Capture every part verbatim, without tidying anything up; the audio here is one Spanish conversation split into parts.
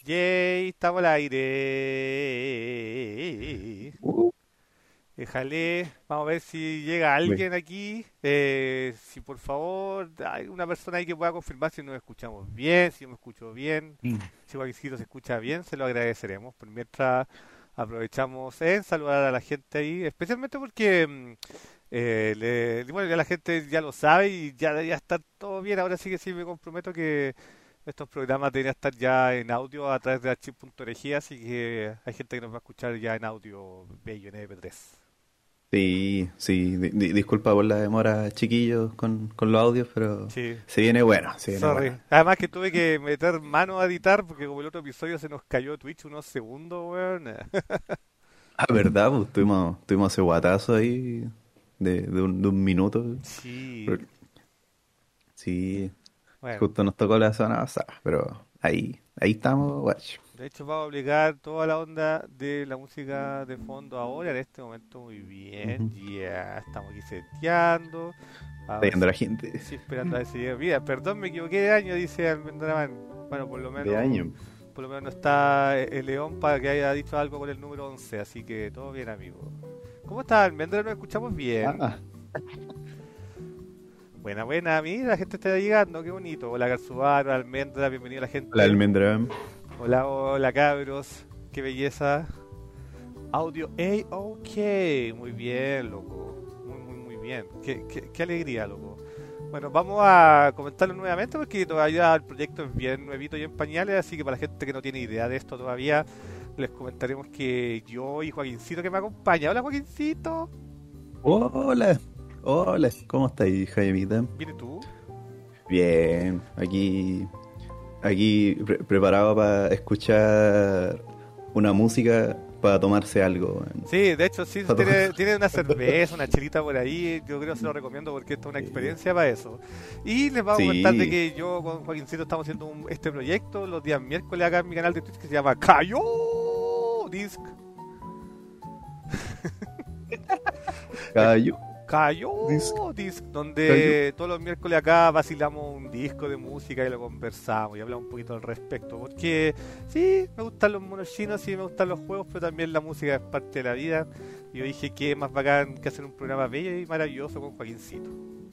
Yay, estamos al aire. Uh, Déjale, vamos a ver si llega Güey. alguien aquí. Eh, si por favor hay una persona ahí que pueda confirmar si nos escuchamos bien, si yo me escucho bien, Mm. si Joaquín se escucha bien, se lo agradeceremos. Por mientras aprovechamos en saludar a la gente ahí, especialmente porque mm, eh, le- bueno, ya la gente ya lo sabe y ya, ya está todo bien. Ahora sí que sí me comprometo que estos programas deberían estar ya en audio a través de archive punto org, así que hay gente que nos va a escuchar ya en audio bello en M P tres. Sí, sí, di- di- disculpa por la demora, chiquillos, con, con los audios, pero Sí, se viene bueno, se viene bueno. sorry. Además que tuve que meter mano a editar porque como el otro episodio se nos cayó Twitch unos segundos, weón. Ah, ¿verdad? Pues tuvimos, tuvimos ese guatazo ahí de, de un, de un minuto. Sí, Pero sí, bueno. justo nos tocó la zona pasada, pero ahí, ahí estamos, guacho. De hecho, vamos a obligar toda la onda de la música de fondo ahora, en este momento, muy bien. Ujú. Ya estamos aquí seteando. A Está ver yendo si, la gente si esperando a ver si llega. Mira, perdón, me equivoqué de año, dice Almendraman. Bueno, por lo de menos, año. por lo menos no está el León para que haya dicho algo con el número once, así que todo bien, amigo. ¿Cómo está Almendra? ¿Nos escuchamos bien? Ah, Buena, buena, mira, la gente está llegando, qué bonito. Hola, Garzubar, Almendra, bienvenida a la la gente. almendra. Hola, hola, cabros, qué belleza. Audio A-OK. Muy bien, loco. Muy, muy, muy bien. Qué, qué, qué alegría, loco. Bueno, vamos a comentarlo nuevamente porque todavía el proyecto es bien nuevito y en pañales, así que para la gente que no tiene idea de esto todavía, les comentaremos que yo y Joaquincito que me acompaña. Hola, Joaquincito. Hola, hola, ¿cómo estáis, Jaimita? ¿Viene tú? Bien, aquí, aquí pre- preparado para escuchar una música para tomarse algo, weón. Sí, de hecho, sí, Pa' to- tiene, tiene una cerveza, una chelita por ahí. Yo creo que se lo recomiendo porque esta es una Sí, experiencia para eso. Y les vamos a comentar de sí, que yo con Joaquincito estamos haciendo un- este proyecto los días miércoles acá en mi canal de Twitch que se llama Cayo Disc. Cayo, Cayo disc, Disc, Cayo. donde todos los miércoles acá vacilamos un disco de música y lo conversamos y hablamos un poquito al respecto. Porque sí, me gustan los monos chinos, sí, me gustan los juegos, pero también la música es parte de la vida. Y yo dije que es más bacán que hacer un programa bello y maravilloso con Joaquincito.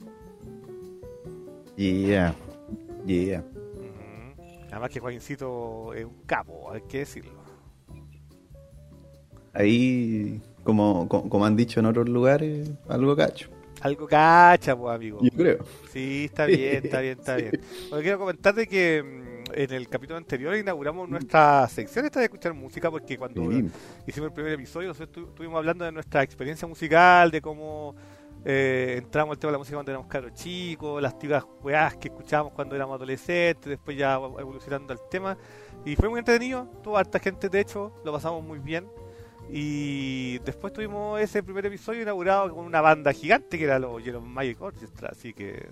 Yeah, yeah. Ujú. Además que Joaquincito es un capo, hay que decirlo. Ahí, como, co- como han dicho en otros lugares, algo cacho. Algo cacha, pues, amigo. Yo creo. Sí, está bien, está bien, está Sí. bien. Bueno, quiero comentar de que mm, en el capítulo anterior inauguramos nuestra sección esta de escuchar música porque cuando Sí. hicimos el primer episodio nosotros estu- estuvimos hablando de nuestra experiencia musical, de cómo eh, entramos al tema de la música cuando éramos caros chicos, las típicas weás que escuchábamos cuando éramos adolescentes, después ya evolucionando al tema. Y fue muy entretenido, tuvo harta gente, de hecho, lo pasamos muy bien. Y después tuvimos ese primer episodio inaugurado con una banda gigante que era los Yellow Magic Orchestra, así que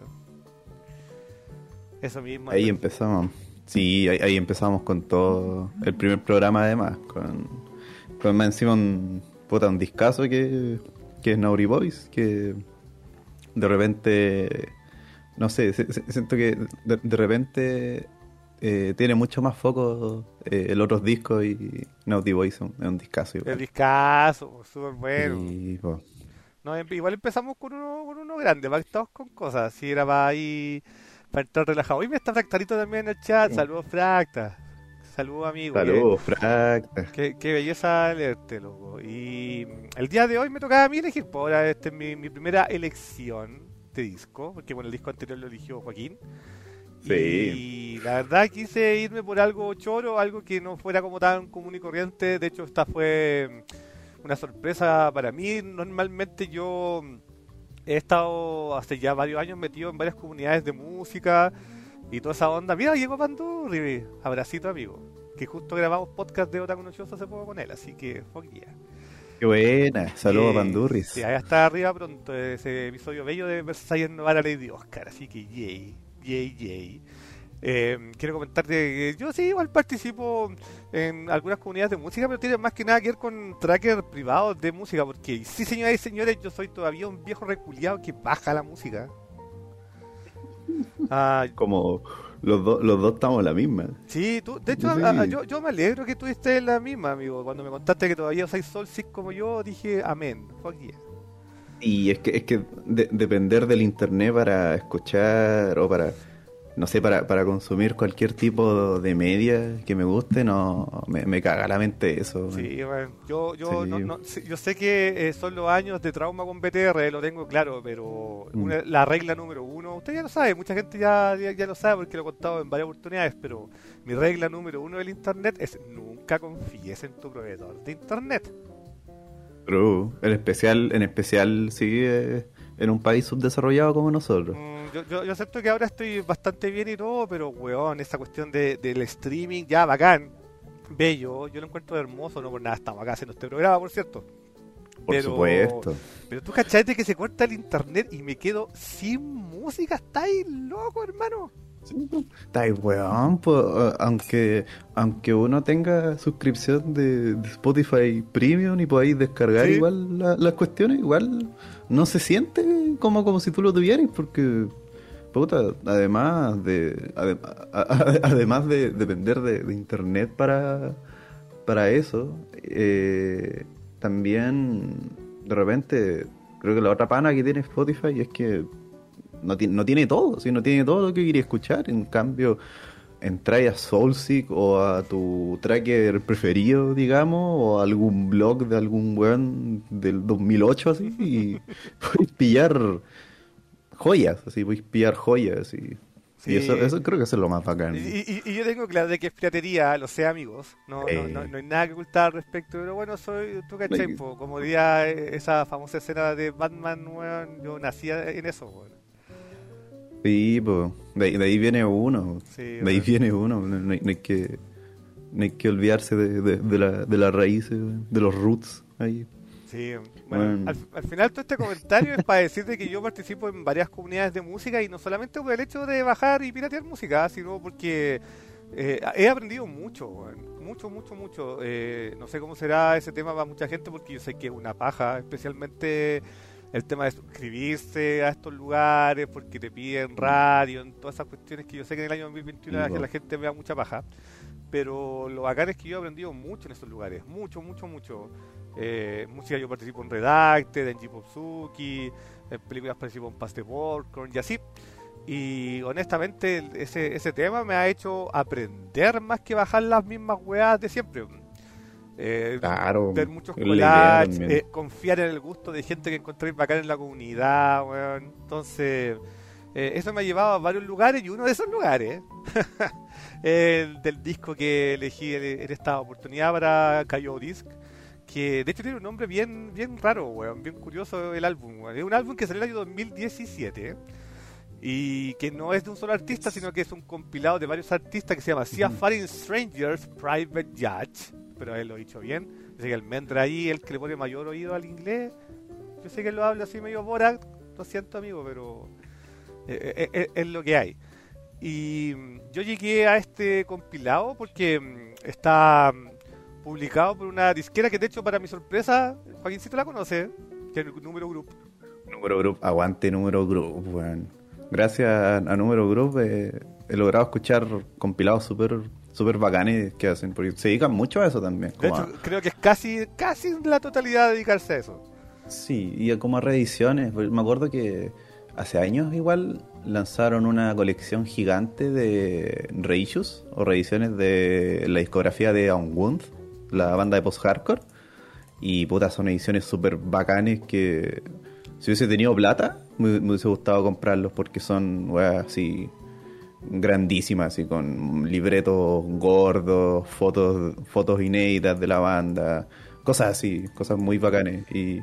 eso mismo. Ahí empezamos. Sí, ahí, ahí empezamos con todo el primer programa además, con, con más encima un, puta, un discazo que, que es Naughty Boys, que de repente, no sé, se- se- siento que de, de repente eh, tiene mucho más foco eh, el otros discos y Naughty Boys es un, es un discazo El igual. discazo, súper bueno. Y, po, No, em- igual empezamos con uno, con uno grande, para que estamos con cosas, así era para ahí, para entrar relajado. Hoy me está Fractalito también en el chat, sí. saludos Fracta, saludos amigo, que Saludos, Fracta. qué, qué belleza leerte, loco. Y mm, el día de hoy me tocaba a mí elegir, pues ahora esta es mi, mi primera elección de disco, porque bueno, el disco anterior lo eligió Joaquín. Sí. Y la verdad quise irme por algo choro, algo que no fuera como tan común y corriente. De hecho, esta fue mm, una sorpresa para mí. Normalmente yo mm, he estado hace ya varios años metido en varias comunidades de música y toda esa onda. Mira, llegó Pandurri, abracito amigo. Que justo grabamos podcast de Otaku Nochoso hace poco con él, así que fuck yeah. Qué buena. Saludos a Yay. Pandurris. Sí, allá está arriba pronto ese episodio bello de Versailles Novar a Lady Oscar, así que yay, yay, yay. Eh, quiero comentarte que yo sí igual participo en algunas comunidades de música, pero tiene más que nada que ver con trackers privados de música, porque sí, señoras y señores, yo soy todavía un viejo reculiado que baja la música. Ah, Como, los, dos los dos estamos en la misma. Sí, tú, de hecho, Sí. a- a- yo, yo me alegro que tú estés en la misma, amigo. Cuando me contaste que todavía usáis Soulseek como yo, dije amén. Fuck yeah. Y es que, es que de- depender del internet para escuchar o para, no sé, para, para consumir cualquier tipo de media que me guste, no, me, me caga la mente eso. Sí, bueno, yo, yo, Sí. no, no- sí, yo sé que eh, son los años de trauma con B T R, lo tengo claro, pero Mm. una- la regla número uno, usted ya lo sabe, mucha gente ya, ya, ya lo sabe porque lo he contado en varias oportunidades, pero mi regla número uno del internet es nunca confíes en tu proveedor de internet. True. En especial, en especial sí, eh, en un país subdesarrollado como nosotros. Mm, yo, yo, yo acepto que ahora estoy bastante bien y todo, pero weón, esa cuestión de, del streaming, ya bacán, bello, yo lo encuentro hermoso, no por nada estamos acá haciendo este programa, por cierto. Por pero- supuesto. Pero tú cachate que se corta el internet y me quedo sin música, estáis loco, hermano. Está ahí, weón, pues, eh, aunque, aunque uno tenga suscripción de, de Spotify Premium y podáis descargar Sí. igual la- las cuestiones, igual no se siente como, como si tú lo tuvieras, porque, puta, además de ade- a- a- además de depender de, de internet para, para eso, eh, también de repente creo que la otra pana que tiene Spotify es que no, ti- no tiene todo, ¿sí? No tiene todo lo que quería escuchar. En cambio, entráis a Soulseek o a tu tracker preferido, digamos, o a algún blog de algún weón del dos mil ocho, así, y podéis pillar joyas, así, podéis pillar joyas. Y, Sí. y eso, eso creo que eso es lo más bacán. Y, y- y yo tengo claro de que es piratería, lo sé, amigos. No, no, Eh. no, no hay nada que ocultar al respecto, pero bueno, soy, tú cachai, Like- po, como diría eh, esa famosa escena de Batman, weón, yo nacía en eso, weón. Sí, pues, de, ahí- de ahí viene uno. Sí, de ahí weón. viene uno. No, no hay, no hay que, no hay que olvidarse de, de, de la, de las raíces, de los roots ahí. Sí, bueno, Bueno. al, al final todo este comentario es para decirte que yo participo en varias comunidades de música y no solamente por el hecho de bajar y piratear música, sino porque eh, he aprendido mucho, weón. mucho, mucho, mucho. Eh, no sé cómo será ese tema para mucha gente porque yo sé que es una paja, especialmente el tema de suscribirse a estos lugares porque te piden radio, en todas esas cuestiones que yo sé que en el año dos mil veintiuno la, Sí, po. la gente me da mucha paja. Pero lo bacán es que yo he aprendido mucho en esos lugares, mucho, mucho, mucho. Eh, música yo participo en Redacted, en J-Popsuki, en películas participo en Past the Popcorn y así. Y honestamente el- ese, ese tema me ha hecho aprender más que bajar las mismas weas de siempre. Eh, Claro, ver muchos es la idea collages, también. eh, confiar en el gusto de gente que encontréis bacán en la comunidad, weón. Entonces, eh, eso me ha llevado a varios lugares y uno de esos lugares, el del disco que elegí en, en esta oportunidad para Cayo Disc, que de hecho tiene un nombre bien, bien raro, weón, bien curioso el álbum, weón. Es un álbum que salió en el año dos mil diecisiete y que no es de un solo artista, sino que es un compilado de varios artistas que se llama Sea Faring Strangers Private Judge, pero él lo ha dicho bien. Dice que el Mendra ahí, el que le pone mayor oído al inglés, yo sé que él lo habla así medio Borat, lo siento amigo, pero eh, eh, eh, es lo que hay. Y mm, yo llegué a este compilado porque mm, está mm, publicado por una disquera que de hecho para mi sorpresa, Joaquincito la conoce, que es el Número Group. Número Group, aguante Número Group, weón. Gracias a, a Número Group eh, he logrado escuchar compilados súper super bacanes que hacen, porque se dedican mucho a eso también. De Como hecho, a- creo que es casi, casi la totalidad de dedicarse a eso. sí, y a- como a reediciones. Pues, me acuerdo que hace años igual lanzaron una colección gigante de reissues o reediciones de la discografía de Unwound, la banda de post-hardcore. Y puta, son ediciones súper bacanes que si hubiese tenido plata, me, me hubiese gustado comprarlos porque son weas así grandísimas, así con libretos gordos, fotos, fotos inéditas de la banda, cosas así, cosas muy bacanes. Y,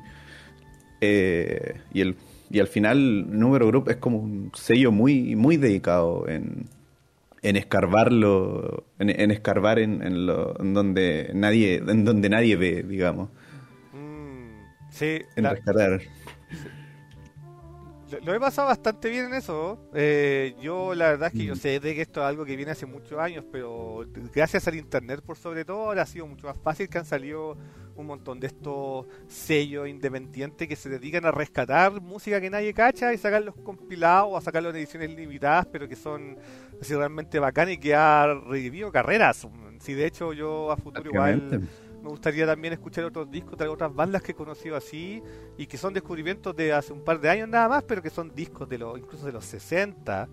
eh, y, el, y al final Número Group es como un sello muy, muy dedicado en, en escarbarlo, en, en escarbar en, en, lo, en donde nadie, en donde nadie ve, digamos, Mm, sí, en la- rescatar. Lo, lo he pasado bastante bien en eso. Eh, yo la verdad es que yo Mm. sé de que esto es algo que viene hace muchos años, pero gracias al internet por sobre todo ahora ha sido mucho más fácil que han salido un montón de estos sellos independientes que se dedican a rescatar música que nadie cacha y sacarlos compilados o a sacarlos en ediciones limitadas, pero que son así realmente bacanas y que ha revivido carreras. Si de hecho yo a futuro igual Prácticamente. me gustaría también escuchar otros discos de otras bandas que he conocido así y que son descubrimientos de hace un par de años nada más, pero que son discos de los incluso de los sesenta.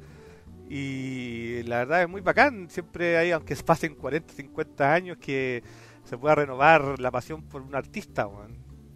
Y la verdad es muy bacán. Siempre hay, aunque pasen cuarenta, cincuenta años, que se pueda renovar la pasión por un artista, weón.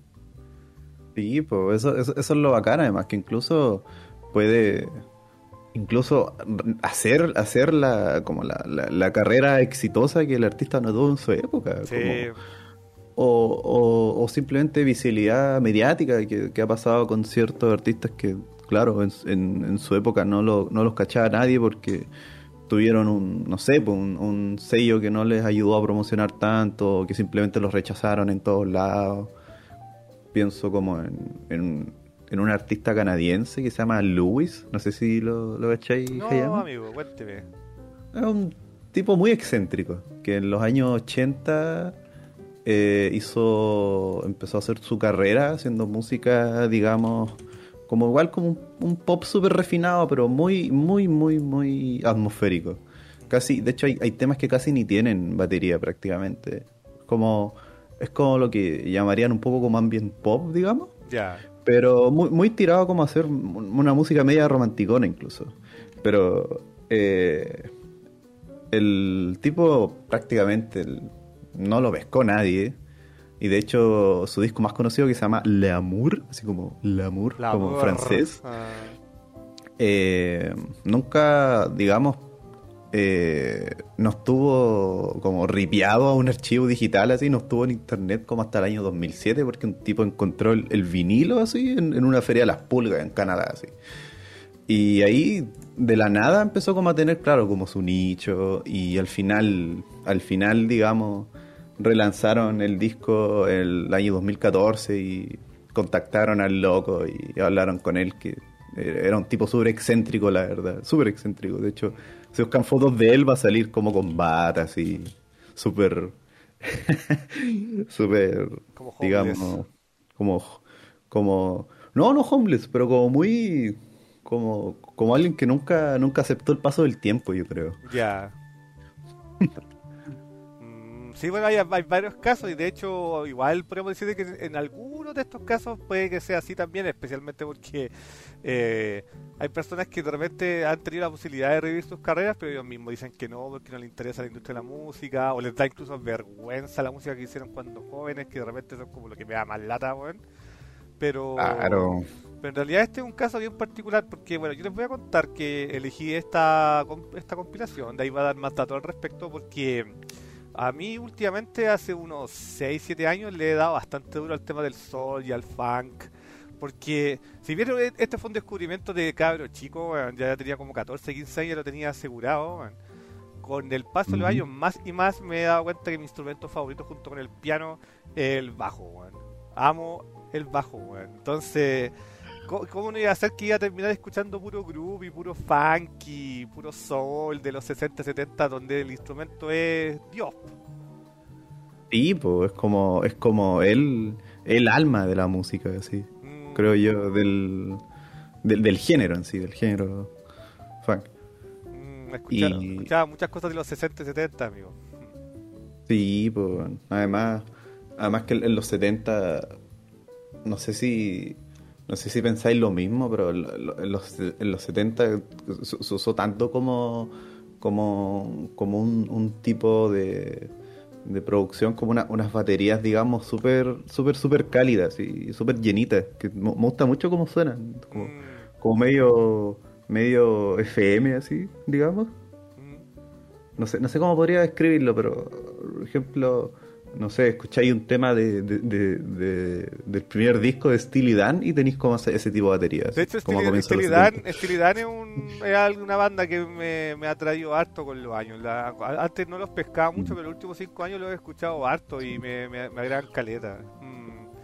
Sí, pues eso, eso, eso es lo bacán, además, que incluso puede incluso r- hacer, hacer la, como la, la, la carrera exitosa que el artista no tuvo en su época, Sí, como, o, o, o simplemente visibilidad mediática que, que ha pasado con ciertos artistas que, claro, en, en, en su época no, lo, no los cachaba nadie porque tuvieron un, no sé, pues, un, un sello que no les ayudó a promocionar tanto, o que simplemente los rechazaron en todos lados. Pienso como en, en, en un artista canadiense que se llama Lewis, no sé si lo, lo cacháis, no, Hayama. amigo, cuénteme. Es un tipo muy excéntrico, que en los años ochenta eh, hizo, empezó a hacer su carrera haciendo música, digamos, como igual como un, un pop súper refinado, pero muy, muy, muy, muy atmosférico. Casi, de hecho hay, hay temas que casi ni tienen batería prácticamente. Como, es como lo que llamarían un poco como ambient pop, digamos, Ya. pero muy, muy tirado como a hacer una música media romanticona incluso. Pero eh, el tipo prácticamente el- no lo pescó nadie. Y de hecho su disco más conocido que se llama L'Amour, así como L'Amour, La como en francés, ah, eh, nunca, digamos, eh, no estuvo como ripiado a un archivo digital así, no estuvo en internet como hasta el año dos mil siete porque un tipo encontró el, el vinilo así en, en una feria de las pulgas en Canadá así. Y ahí de la nada empezó como a tener claro como su nicho y al final, al final digamos, relanzaron el disco el año dos mil catorce y contactaron al loco y hablaron con él que era un tipo súper excéntrico, la verdad, súper excéntrico. De hecho, si buscan fotos de él va a salir como con batas y súper, súper, como homeless. digamos, como, como, no, no homeless, pero como muy, como, como alguien que nunca, nunca aceptó el paso del tiempo, yo creo. Ya. Mm, sí, bueno, hay, hay varios casos y de hecho igual podemos decir que en algunos de estos casos puede que sea así también, especialmente porque eh, hay personas que de repente han tenido la posibilidad de revivir sus carreras, pero ellos mismos dicen que no, porque no les interesa la industria de la música, o les da incluso vergüenza la música que hicieron cuando jóvenes, que de repente son como lo que me da más lata, weón. Pero, Claro. pero en realidad este es un caso bien particular porque, bueno, yo les voy a contar que elegí esta, comp- esta compilación, de ahí va a dar más datos al respecto porque a mí últimamente hace unos seis siete años le he dado bastante duro al tema del soul y al funk. Porque si bien e- este fue un descubrimiento de cabro chico, weón, ya tenía como catorce quince años, lo tenía asegurado, weón. Con el paso de los Ujú. años más y más me he dado cuenta que mi instrumento favorito junto con el piano es el bajo, weón. Amo el bajo, weón. Entonces, ¿cómo, cómo no iba a ser que iba a terminar escuchando puro groove y puro funky, puro soul de los sesenta setenta donde el instrumento es Dios? Sí, pues es como, es como el, el alma de la música, así, Mm, creo yo, del, del, del género en sí, del género funk. mm, escuchaba, Y escuchaba muchas cosas de los sesenta y setenta, amigo. sí, pues además, además que en los setenta no sé si, no sé si pensáis lo mismo, pero en lo- en los, en los setenta se se usó tanto como, como, como un, un tipo de, de producción, como una- unas baterías, digamos, súper, súper, súper cálidas y súper llenitas, que me me gusta mucho cómo suenan, como, Mm, como medio, medio F M así, digamos. mm. No sé, no sé cómo podría describirlo, pero por ejemplo, no sé, escucháis un tema de, de- de- de- del primer disco de Steely Dan y tenéis como ese, ese tipo de baterías, De hecho, como a Steely, comienzos de Steely los Dan, setenta. Steely Dan es, un, es al- una banda que me, me ha traído harto con los años. La- antes no los pescaba mucho, pero los últimos cinco años los he escuchado harto y me, me, me agradan caleta. Mm.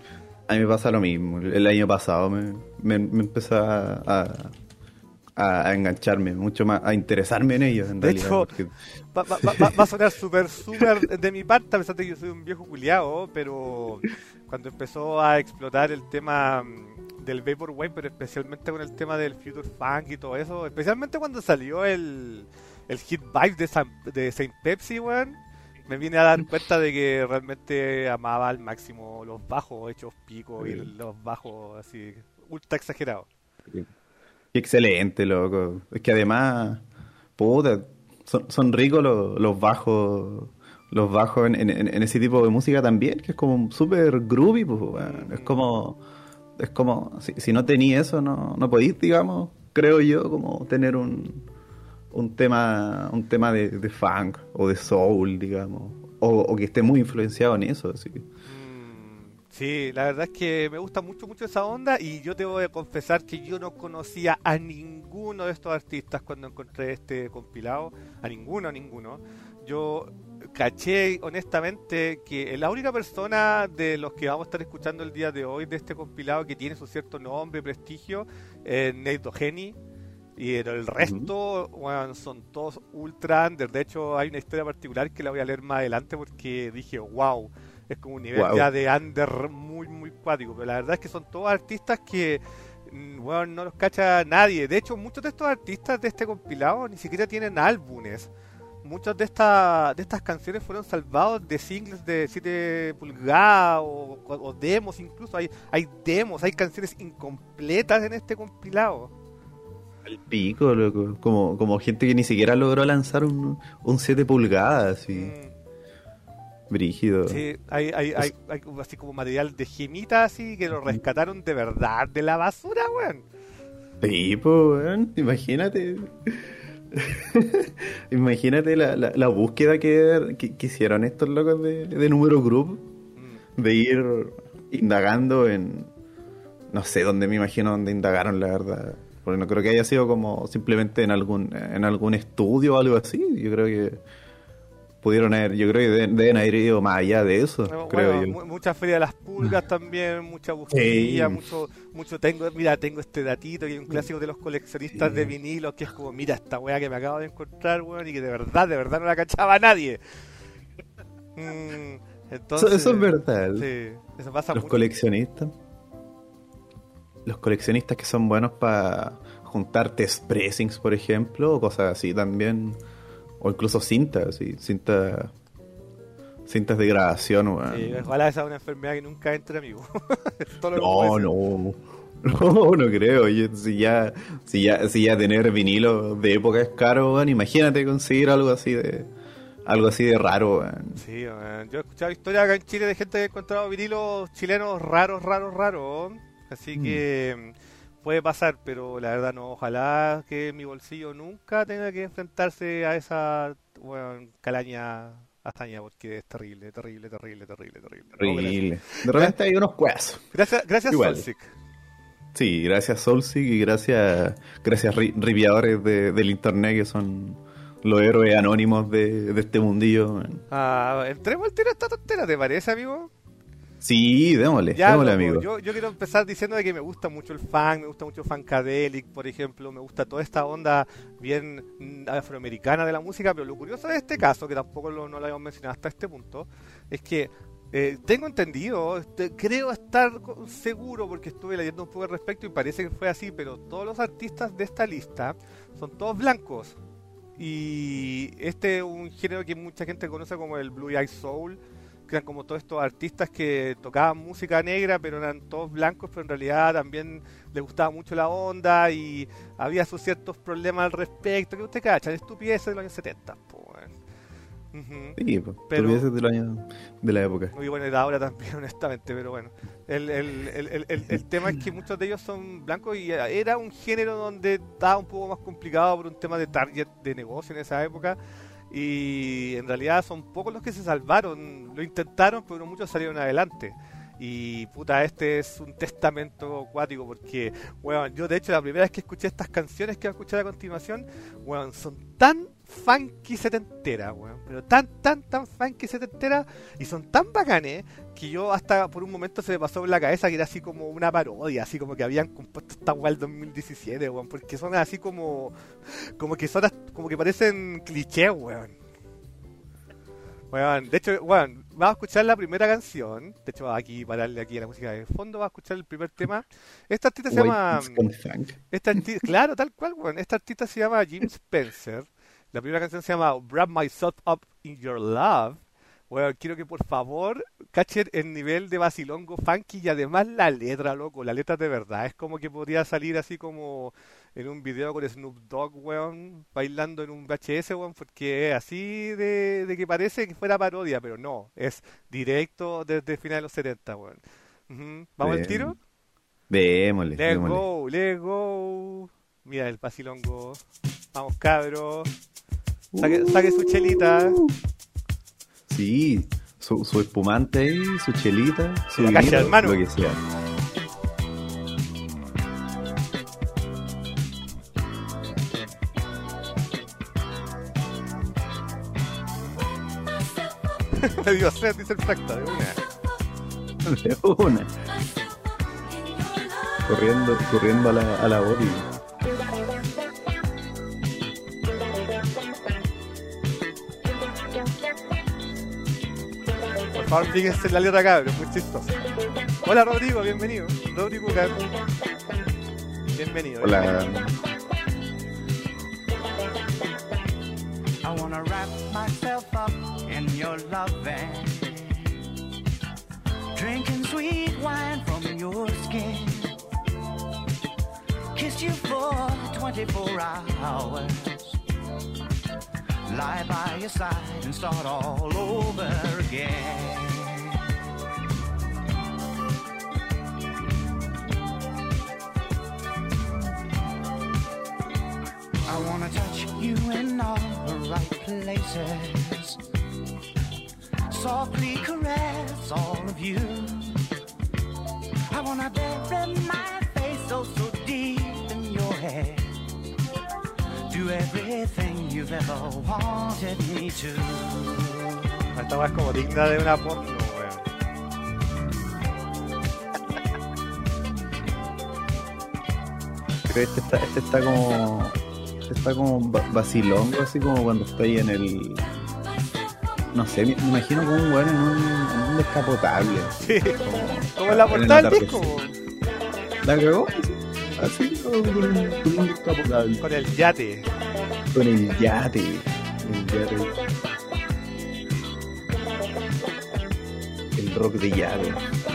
A mí me pasa lo mismo. El año pasado me, me, me empezó a, a, a engancharme mucho más, a interesarme en ellos, en De realidad. hecho, Porque... va, va, va, va a sonar súper, súper de mi parte, a pesar de que yo soy un viejo culiao, pero cuando empezó a explotar el tema del Vaporwave, pero especialmente con el tema del Future Funk y todo eso, especialmente cuando salió el, el Hit Vibe de, San, de Saint Pepsi, weón, me vine a dar cuenta de que realmente amaba al máximo los bajos hechos pico y los bajos así, ultra exagerados. Qué excelente, loco. Es que además, puta, son, son ricos los, los bajos, los bajos en, en, en ese tipo de música también, que es como súper groovy, pues, bueno. Es como, es como, si, si no tenías eso, no, no podís, digamos, creo yo, como tener un, un tema, un tema de, de funk o de soul, digamos, o, o que esté muy influenciado en eso, así que. Sí, la verdad es que me gusta mucho, mucho esa onda y yo te voy a confesar que yo no conocía a ninguno de estos artistas cuando encontré este compilado, a ninguno, a ninguno. Yo caché honestamente que la única persona de los que vamos a estar escuchando el día de hoy de este compilado que tiene su cierto nombre, prestigio, es Nate Doheny. Y el resto, uh-huh. bueno, son todos ultra under. De hecho, hay una historia particular que la voy a leer más adelante porque dije, wow, es como un nivel wow. ya de under muy, muy cuático. Pero la verdad es que son todos artistas que, bueno, no los cacha nadie. De hecho, muchos de estos artistas de este compilado ni siquiera tienen álbumes. Muchas de, esta, de estas canciones fueron salvados de singles de siete pulgadas o, o demos incluso. Hay, hay demos, hay canciones incompletas en este compilado. El pico, loco. Como, como gente que ni siquiera logró lanzar un, un siete pulgadas, así. Mm. Brígido. Sí, hay, hay, hay, hay así como material de gemita así que lo rescataron de verdad de la basura, weón. Sí, pues, weón. Imagínate. Imagínate la, la, la búsqueda que, que, que hicieron estos locos de, de Número Group. Mm. De ir indagando en... No sé dónde me imagino dónde indagaron, la verdad. Porque no creo que haya sido como simplemente en algún en algún estudio o algo así. Yo creo que pudieron haber, yo creo que deben, deben haber ido más allá de eso. Bueno, creo yo. Mucha feria de las pulgas también, mucha búsqueda, sí. mucho, mucho tengo, mira, tengo este datito que es un clásico de los coleccionistas sí. de vinilos, que es como, mira esta weá que me acabo de encontrar, weón, y que de verdad, de verdad no la cachaba nadie. mm, entonces, eso, eso es verdad. Sí, eso pasa los mucho. coleccionistas. Los coleccionistas que son buenos para juntar test pressings, por ejemplo, o cosas así también. O incluso cintas, ¿sí? cintas cintas de grabación. Bueno. Sí, ojalá esa es una enfermedad que nunca entre, amigo. no, no, no, no creo. Oye, si ya, si ya, si ya tener vinilo de época es caro, bueno, imagínate conseguir algo así de, algo así de raro. Bueno. Sí, man. Yo he escuchado historias acá en Chile de gente que ha encontrado vinilos chilenos raros, raros, raros. Así mm. que puede pasar, pero la verdad no. Ojalá que mi bolsillo nunca tenga que enfrentarse a esa bueno, calaña hazaña, porque es terrible, terrible, terrible, terrible, terrible. Terrible. De repente hay unos cuesos. Gracias, gracias Solsic. Sí, gracias Solsic y gracias gracias ri- ripiadores de, del internet que son los héroes anónimos de, de este mundillo. Ah, entremos al tiro a esta tontera, ¿te parece, amigo? Sí, démosle, ya, démosle, loco, amigo. Yo, yo quiero empezar diciendo de que me gusta mucho el funk, me gusta mucho Funkadelic, por ejemplo, me gusta toda esta onda bien afroamericana de la música, pero lo curioso de este caso, que tampoco lo, no lo habíamos mencionado hasta este punto, es que eh, tengo entendido, este, creo estar seguro, porque estuve leyendo un poco al respecto y parece que fue así, pero todos los artistas de esta lista son todos blancos. Y este es un género que mucha gente conoce como el Blue Eye Soul, que eran como todos estos artistas que tocaban música negra, pero eran todos blancos, pero en realidad también les gustaba mucho la onda y había sus ciertos problemas al respecto, que usted cacha, de estupideces de los años setenta, pues. Uh-huh. Sí, pues, estupideces del año, de la época. Muy bueno, era ahora también, honestamente, pero bueno. El, el, el, el, el, el tema es que muchos de ellos son blancos y era un género donde estaba un poco más complicado por un tema de target de negocio en esa época. Y en realidad son pocos los que se salvaron, lo intentaron, pero muchos salieron adelante. Y puta, este es un testamento acuático porque, weón, yo de hecho la primera vez que escuché estas canciones que voy a escuchar a continuación, weón, son tan funky setentera, weón. Pero tan, tan, tan funky setentera. Y son tan bacanes que yo hasta por un momento se me pasó por la cabeza que era así como una parodia, así como que habían compuesto esta weá el dos mil diecisiete, weón. Porque son así como, como que son, como que parecen clichés, weón. Weón, de hecho, weón, vamos a escuchar la primera canción. De hecho, aquí para darle aquí a la música de fondo, vamos a escuchar el primer tema. Esta artista se llama... Esta artista, claro, tal cual, weón. Esta artista se llama Jim Spencer. La primera canción se llama Wrap Myself Up in Your Love. Weón, quiero que por favor cachen el nivel de vacilongo funky y además la letra, loco. La letra de verdad. Es como que podría salir así como en un video con Snoop Dogg, weón, bailando en un V H S, weón, porque es así de, de que parece que fuera parodia, pero no. Es directo desde final de los setenta, weón. Uh-huh. ¿Vamos al tiro? Démosle. Let's démosle. go, let's go. Mira el vacilongo. Vamos, cabros. Saque, saque su chelita. Sí, su, su espumante ahí, su chelita, su la calle, vino, hermano. lo que sea. Dios sea, dice el fracta de una. De una. Corriendo, corriendo a la, a la body. Por favor, fíjense en la letra acá, pero es muy chistoso. Hola Rodrigo, bienvenido. Rodrigo Cab- Bienvenido. Hola. bienvenido. I wanna wrap myself up in your loving, drinking sweet wine from your skin, kiss you for twenty-four hours, lie by your side and start all over again. I wanna touch you in all the right places, softly caress all of you. I wanna bury my face so, so deep in your hair, do everything you've ever wanted me to. Esta weá es como digna de una porno, weón. Creo que este está, este está como. Este está como va- vacilongo, así como cuando estoy en el. No sé, me me imagino como un weón en un, en un descapotable. Sí, Como, como en la en el portada del atardecer. disco, weón. La cagó, así, así como con un, con un descapotable. Con el yate. Con el yate. El yate. El rock de yate.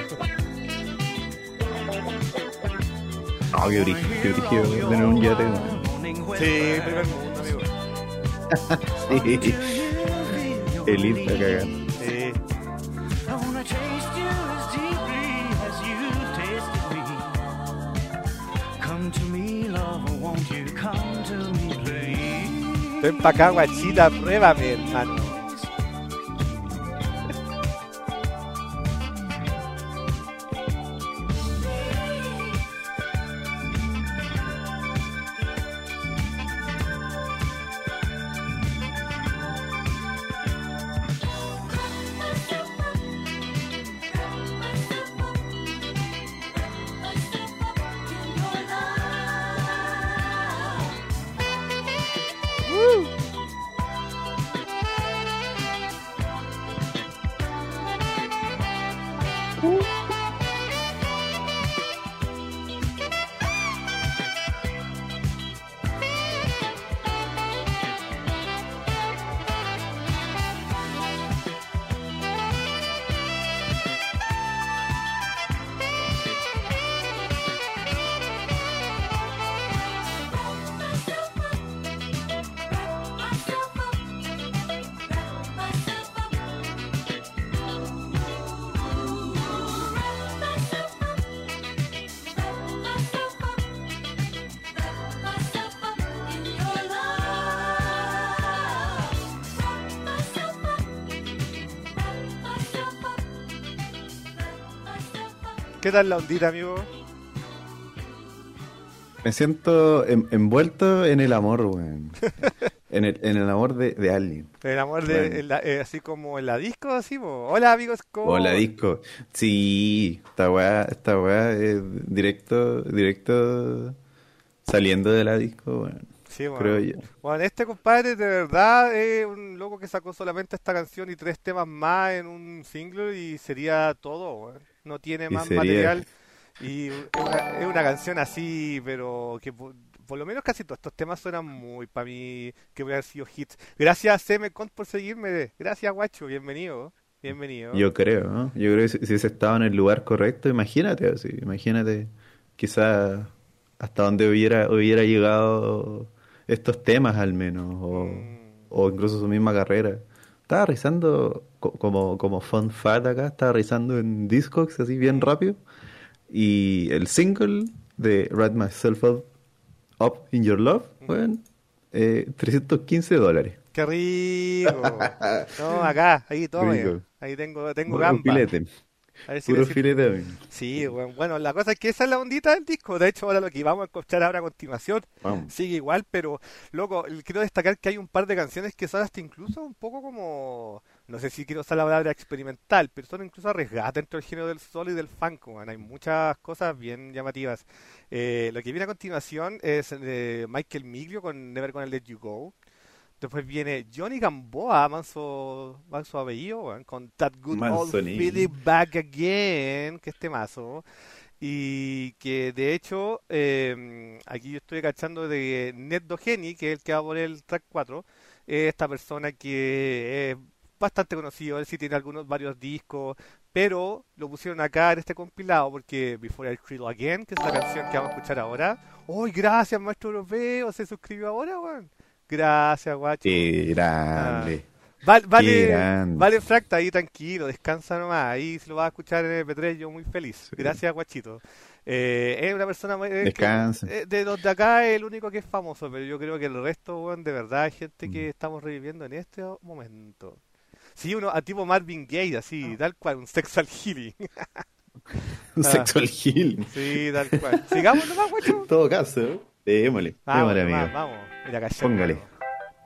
No, qué brígido, qué brígido tener un yate. ¿No? Sí, primer mundo, amigo. Sí. El ir a cagar. Sí. I wanna taste you as deeply as you tasted me. Come to me, love, won't you come to me, please? Ven pa' acá, guachita, pruébame, hermano. ¿Qué tal la ondita, amigo? Me siento en- envuelto en el amor, weón. En el, en el amor de, de alguien. El amor de, Bueno. en la- eh, así como en la disco, así, po. Hola amigos, ¿cómo? O la disco. Sí, esta weá, esta weá es directo, directo saliendo de la disco, bueno, Sí, bueno. creo yo. Bueno, este compadre de verdad es un loco que sacó solamente esta canción y tres temas más en un single y sería todo, weón. No tiene Y más sería, material y es una, es una canción así, pero que por, por lo menos casi todos estos temas suenan muy para mí que voy haber sido hits. Gracias C M Con por seguirme. Gracias, guacho. Bienvenido. Bienvenido. yo creo, ¿no? Yo creo que si, si hubiese estado en el lugar correcto, imagínate, así, imagínate quizás hasta donde hubiera, hubiera llegado estos temas al menos, o, Mm, o incluso su misma carrera. Estaba revisando, co- como, como fun fact acá, estaba revisando en Discogs así bien mm. rápido, y el single de Write Myself Up, Up in Your Love, bueno, eh, trescientos quince dólares. Qué rico. No, acá, ahí tome. Rico. Ahí tengo, tengo Puro gamba. filete, A ver si le puro sirve. filete. amigo. Sí, bueno, bueno, la cosa es que esa es la ondita del disco. De hecho, ahora lo que vamos a escuchar ahora a continuación Vamos. sigue igual, pero loco, quiero destacar que hay un par de canciones que son hasta incluso un poco como, no sé si quiero usar la palabra experimental, pero son incluso arriesgadas dentro del género del soul y del funk, man. Hay muchas cosas bien llamativas. Eh, lo que viene a continuación es de Michael Miglio con Never Gonna Let You Go. Después viene Johnny Gamboa, manso, manso apellido, weón, con That Good Old Manzoni. Feeling Back Again, que es temazo. Y que de hecho, eh, aquí yo estoy cachando de Ned Doheny, que es el que va a poner el track cuatro, es esta persona que es bastante conocido, él sí tiene algunos, varios discos, pero lo pusieron acá en este compilado porque Before I Cradle Again, que es la canción que vamos a escuchar ahora. ¡Uy, gracias, maestro europeo! ¿Se suscribió ahora, weón? Gracias, guacho. Qué Ah, grande, val- qué vale, grande. vale, Fracta, ahí tranquilo, descansa nomás. Ahí si lo vas a escuchar en el M tres, yo muy feliz. Sí. Gracias, guachito. Eh, es una persona muy- eh, que, Descansa. eh, de los de acá es el único que es famoso, pero yo creo que el resto, weón, de verdad hay gente que Mm. estamos reviviendo en este momento. Sí, uno a tipo Marvin Gaye, así, tal cual, un sexual healing. Un Ah, sexual healing. sí, tal cual. Sigamos nomás, guacho. En todo caso, ¿eh? Démosle, Vamos, démosle, nomás, amigo. vamos. Mira, callate, Póngale. hermano.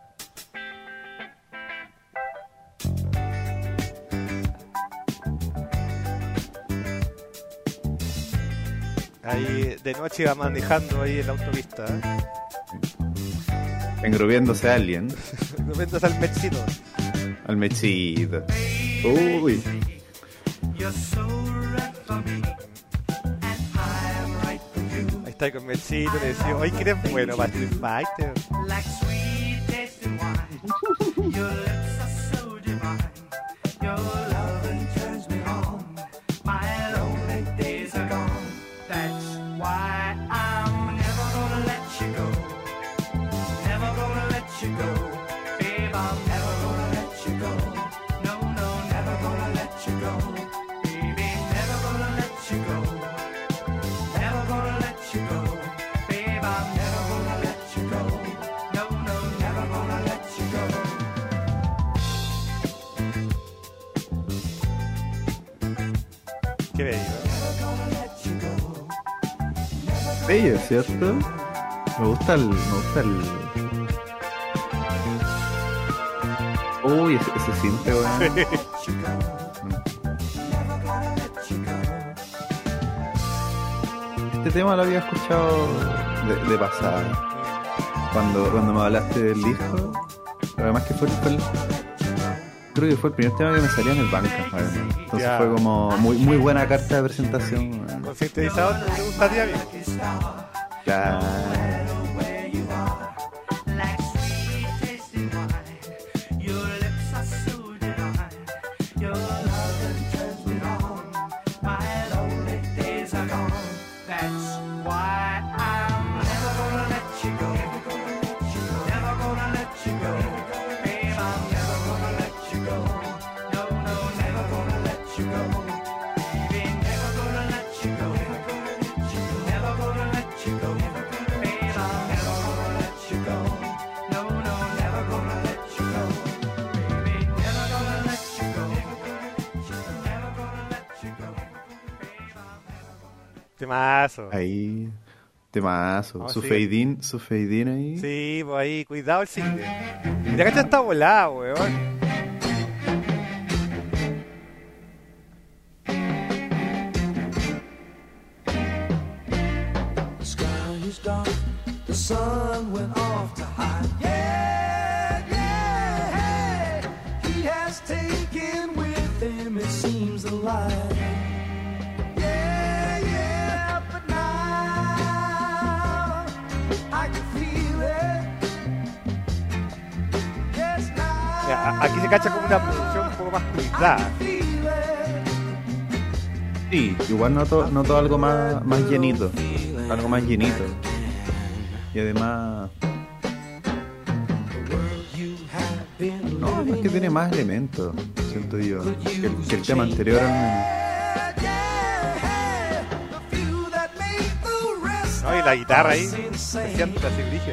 Ahí de noche va manejando ahí en la autopista. ¿Eh? Engrupiéndose a alguien. De repente al mechito. Al mechito. Uy. You're so right for me, and I'm right for you. Ahí está con mechito, le decía, oye, que eres bueno para Street Fighter. Like sweet tasting wine, your lips are so divine. Your loving turns me on. My lonely days are gone. That's why I'm never gonna let you go. Never gonna let you go. Babe, I'm never gonna let you go. No, no, never gonna let you go. Baby, never gonna let you go. Never gonna let you go. Babe, I'm never gonna let you go. No, no, never gonna let you go. Qué bello. Never gonna let you go. Bello, ¿cierto? Me gusta el. Me gusta el. Uy, ese, ese siente, weón. Let you go. Never gonna let you go. Este tema lo había escuchado de, de pasada. Cuando, cuando me hablaste del disco. Además que fue, fue el. Creo que fue el primer tema que me salía en el Bandcamp, además. Entonces Ya. fue como muy, muy buena carta de presentación, weón. Con sintetizador, ¿te gustaría a mí? Claro. Where you are, like sweet tasting wine. Your lips are so divine. Your loving turns me on. My lonely days are gone. That's why I'm never gonna let you go. Never gonna let you go. Babe, I'm never gonna let you go. No, no, never gonna let you go. Baby, never gonna let you go. Never gonna let you go. Babe, I'm never gonna let you go. No, no, never gonna let you go. Baby, never gonna let you go. Never gonna let you go. Babe, I'm never gonna let Temazo. Ahí. Temazo. No, su sí. fade in, su fade in ahí. Sí, pues ahí, cuidado el single. Y la cancha está volada, weón. The sky is dark, the sun went off to hide. Yeah, yeah, he has taken with him, it seems, the light. Yeah, yeah, but now I can feel it. Yes, now Ya, aquí se cacha como una producción un poco más cuidada. feel it. Sí, igual noto, noto algo más, más llenito. Algo más llenito. Y además. No, es que tiene más elementos, siento yo. Que el, que el tema anterior al menos. ¿No? Y la guitarra ahí, se siente así brígida.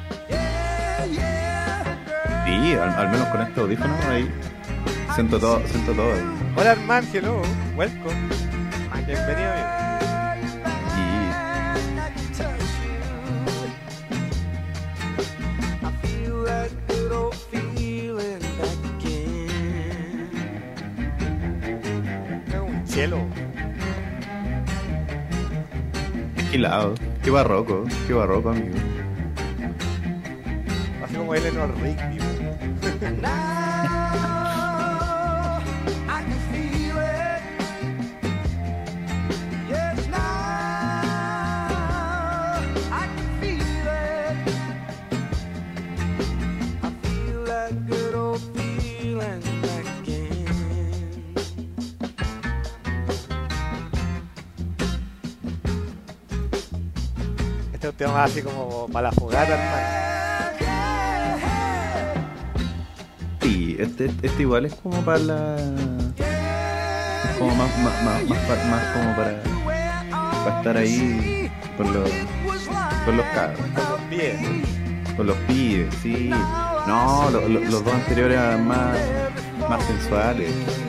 Sí, al, al menos con este audífono ahí. Siento todo, siento todo ahí. Hola Armand, hello, welcome. Bienvenido, amigo. Y Es un chelo. Qué qué barroco, qué barroco, amigo. Así como Eleanor Rigby. Este es un tema más así como para la fogata, hermano. Sí, este, este igual es como para la. Es como más, más, más, más, pa- más como para, para estar ahí con los, con los cabros, Con los pies. con los pibes, sí. No, lo- lo- los dos anteriores eran más, más sensuales.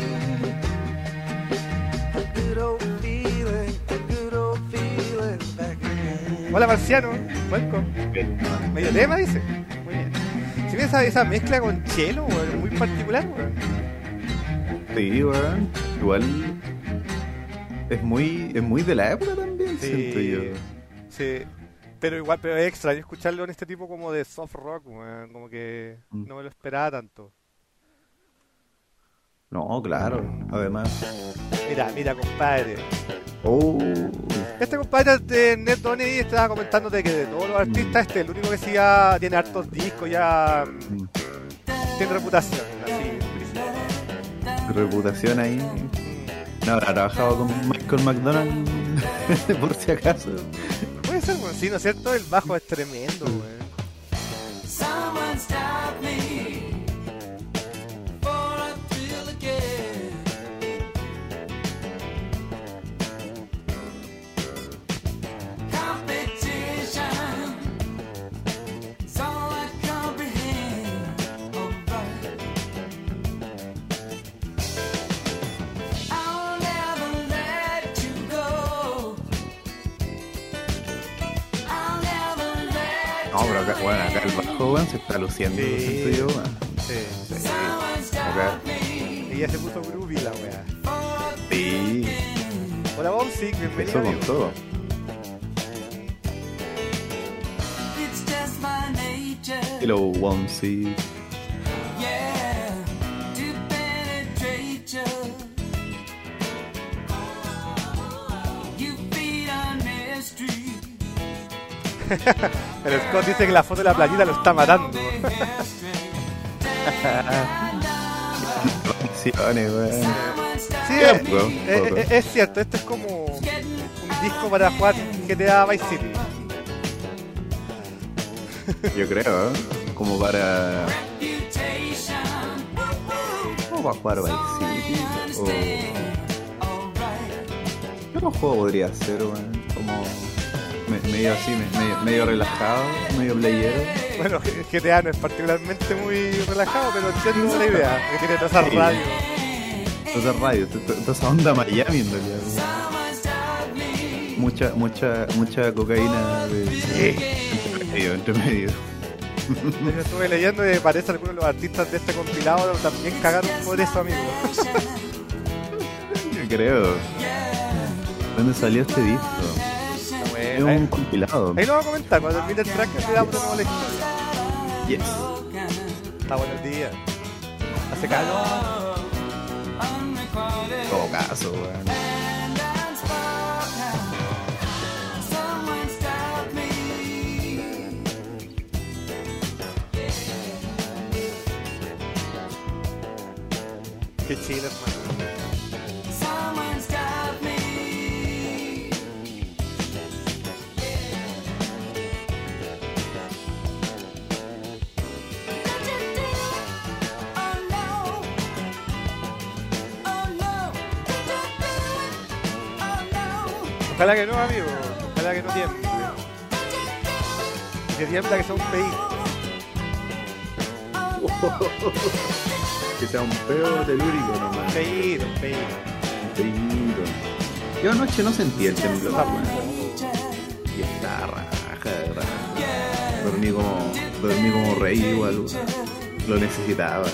Hola Marciano, welcome. Medio tema, dice. Muy bien. Si ves esa, esa mezcla con chelo, weón, es muy particular, weón. Sí, weón. Igual es muy, es muy de la época también, siento yo. Sí. Pero igual, pero es extraño escucharlo en este tipo como de soft rock, weón. Como que Mm. no me lo esperaba tanto. No, claro. Además. Mira, mira, compadre. Oh, Este compadre de Ned Donny estaba comentando de que de todos los artistas, este es el único que sí ya tiene hartos discos, ya mm, mm, tiene reputación, así. reputación ahí. No habrá trabajado con Michael McDonald por si acaso. Puede ser, bueno, sí, ¿no es cierto? El bajo es tremendo, weón. Someone stop me before I thrill again. Competition is all I comprehend. Alright, I'll never let you go. I'll never let No, pero acá, bueno, acá el bajo, weón, se está luciendo, Sí. siento yo, weón. Sí. Sí, me. acá. Y ya se puso groovy la weá. Sí, Hola Bowsic, bienvenido. empezó con amigo. todo. It's just my nature. Hello, Wonsi. Yeah, to penetrate you. You feed on mystery. El Scott dice que la foto de la playita lo está matando. Canciones, weón. Sí, Ya, es, bro, es- bro. es- es cierto, este es como un disco para jugar G T A Vice City. Yo creo, ¿eh? Como para. Como para jugar Vice City. O. ¿Qué otro juego podría ser, weón? Como. me- medio así, me- medio, medio relajado, medio playero. Bueno, G T A no es particularmente muy relajado, pero entiendo la idea. Que tiene toda esa Sí. radio. Toda esa radio, to- to- toda esa onda Miami en realidad. mucha, mucha, mucha cocaína de, Sí. entre medio, entre medio. Yo estuve leyendo y parece que algunos de los artistas de este compilado también cagaron por eso, amigo. Yo creo. ¿Dónde salió este disco? Está Es bueno. un Ahí, compilado. ahí lo vamos a comentar, cuando termine el track le damos de nuevo la historia. Yes. Está bueno el día. Hace calor. Todo caso, weón. Qué chido, hermano. Ojalá que no, amigo. Ojalá que no tiemble. Que tiembla que sea un pedito. Que sea un peo telúrico nomás. Pedito, un pedito. Un peito. Yo anoche no sentí el temblor, weón. Y está raja, raja. Dormí como, dormí como rey igual, weón. Lo necesitaba.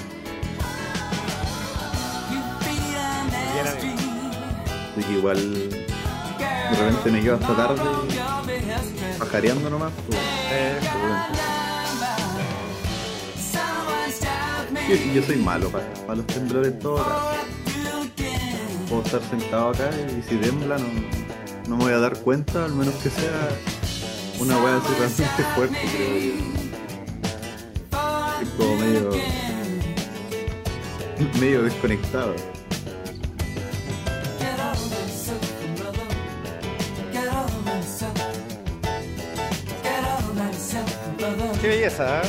Bien, amigo. Así que igual de repente me quedo hasta tarde pajareando nomás, pues. Eh, Yo, yo soy malo para, para los temblores en todo caso. Puedo estar sentado acá y si tembla no, no me voy a dar cuenta, al menos que sea una wea así realmente fuerte, creo yo. Es como medio medio desconectado. qué belleza, ¿eh?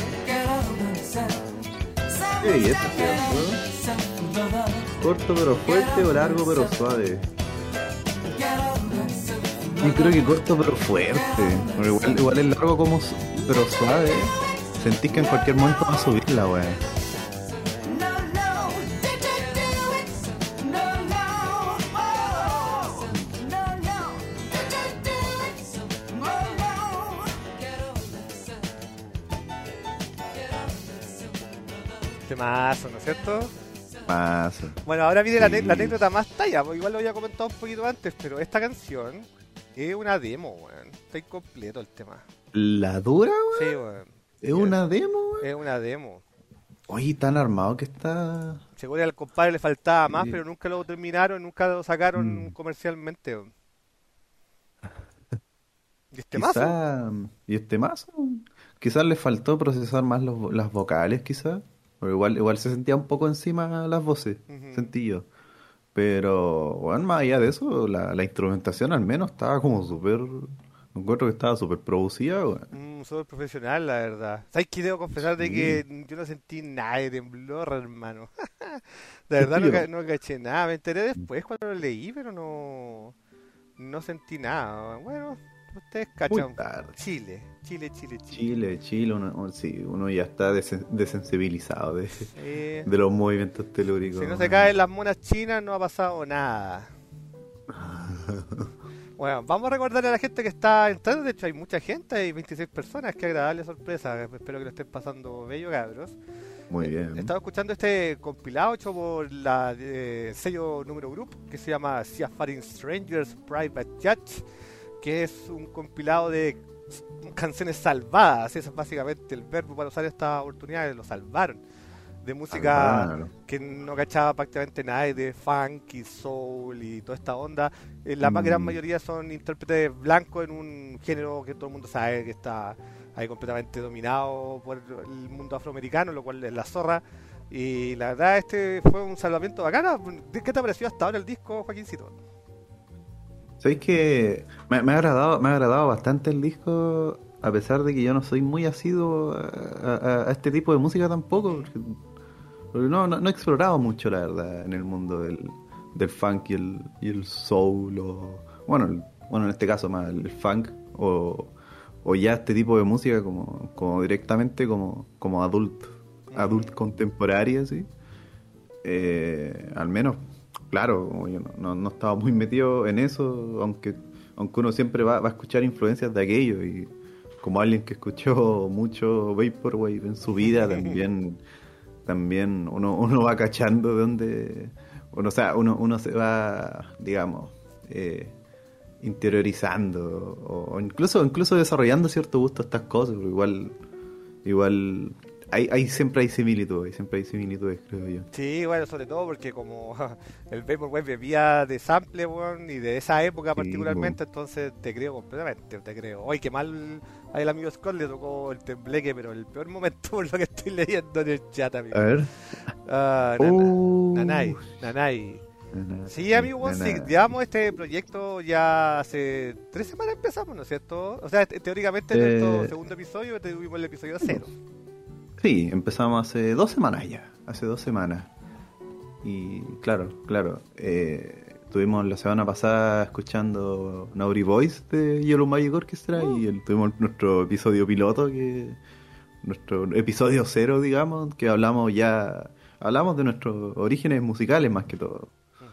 Qué belleza, ¿cierto? Corto pero fuerte o largo pero suave. Yo creo que corto pero fuerte. Pero igual, igual es largo como su- pero suave. Sentís que en cualquier momento va a subir la wea. Temazo, ¿no es cierto? Pasa. Bueno, ahora viene la, Sí. ane- la anécdota más talla, pues igual lo había comentado un poquito antes, pero esta canción es una demo, weón. Está incompleto el tema. ¿La dura, weón? Sí, weón. ¿Es una demo, weón? Es una demo. Oye, tan armado que está. Seguro al compadre le faltaba más, Sí. pero nunca lo terminaron, nunca lo sacaron Mm. comercialmente. weón. ¿Y este mazo? Quizá. ¿Y este mazo? Quizás le faltó procesar más los- las vocales, quizás. Pero igual, igual se sentía un poco encima las voces, Ujú. sentí yo. Pero, bueno, más allá de eso, la, la instrumentación al menos estaba como súper. Encuentro que estaba súper producida, weón. Mm, súper profesional, la verdad. ¿Sabes qué? Debo confesar de Sí. que yo no sentí nada de temblor, hermano. De verdad no, Yo. ca- no caché nada. Me enteré después cuando lo leí, pero no, no sentí nada. Bueno, ustedes Muy cachan. tarde. Chile, Chile, Chile, Chile. Chile, Chile, uno, uno- sí, uno ya está desen- desensibilizado de, Eh, de los movimientos telúricos. si no se caen las monas chinas, no ha pasado nada. Bueno, vamos a recordarle a la gente que está entrando. De hecho, hay mucha gente, hay veintiséis personas. Qué agradable sorpresa. Espero que lo estén pasando bello, cabros. Muy Eh, bien. Estaba escuchando este compilado hecho por la eh, sello Número Group que se llama Seafaring Strangers Private Jet, que es un compilado de s- canciones salvadas. Ese es básicamente el verbo para usar esta oportunidad. Lo salvaron de música Claro. que no cachaba prácticamente nadie, de funk y soul y toda esta onda. Eh, la más Mm. gran mayoría son intérpretes blancos en un género que todo el mundo sabe que está ahí completamente dominado por el mundo afroamericano, lo cual es la zorra. Y la verdad, este fue un salvamento bacana. ¿Qué te ha parecido hasta ahora el disco, Joaquincito? ¿Sabéis que me, me ha agradado, me ha agradado bastante el disco, a pesar de que yo no soy muy asiduo a, a- a este tipo de música tampoco? Porque, porque no, no, no he explorado mucho, la verdad, en el mundo del, del funk y el, y el soul, o, bueno, el- bueno, en este caso más el funk, o, o ya este tipo de música como, como directamente como, como adult, adult contemporánea, ¿sí? Eh, al menos, claro, como yo no, no, no estaba muy metido en eso, aunque aunque uno siempre va, va a escuchar influencias de aquello, y como alguien que escuchó mucho Vaporwave en su vida, también también uno, uno va cachando de dónde, uno, o sea, uno, uno se va, digamos, eh, interiorizando, o, o incluso incluso desarrollando cierto gusto a estas cosas, porque igual igual hay, hay siempre hay similitudes, siempre hay similitudes, creo yo. Sí, bueno, sobre todo porque como el Vaporwave bebía de sample, weón, y de esa época Sí, particularmente, entonces te creo completamente, te creo. Oye, qué mal ahí el amigo Scott le tocó el tembleque, pero el peor momento por lo que estoy leyendo en el chat, amigo. A ver. Ah, nana- Uh, Nanay, Nanay. nana- Sí, amigo, weón, sí, nana. llevamos este proyecto ya hace tres semanas empezamos, ¿no es cierto? O sea, te- teóricamente en Eh, nuestro segundo episodio tuvimos el episodio cero. Sí, empezamos hace dos semanas ya, hace dos semanas. Y claro, claro, eh, tuvimos la semana pasada escuchando Naughty Boys de Yellow Magic Orchestra, y el- tuvimos nuestro episodio piloto, que nuestro episodio cero, digamos, que hablamos ya, hablamos de nuestros orígenes musicales más que todo,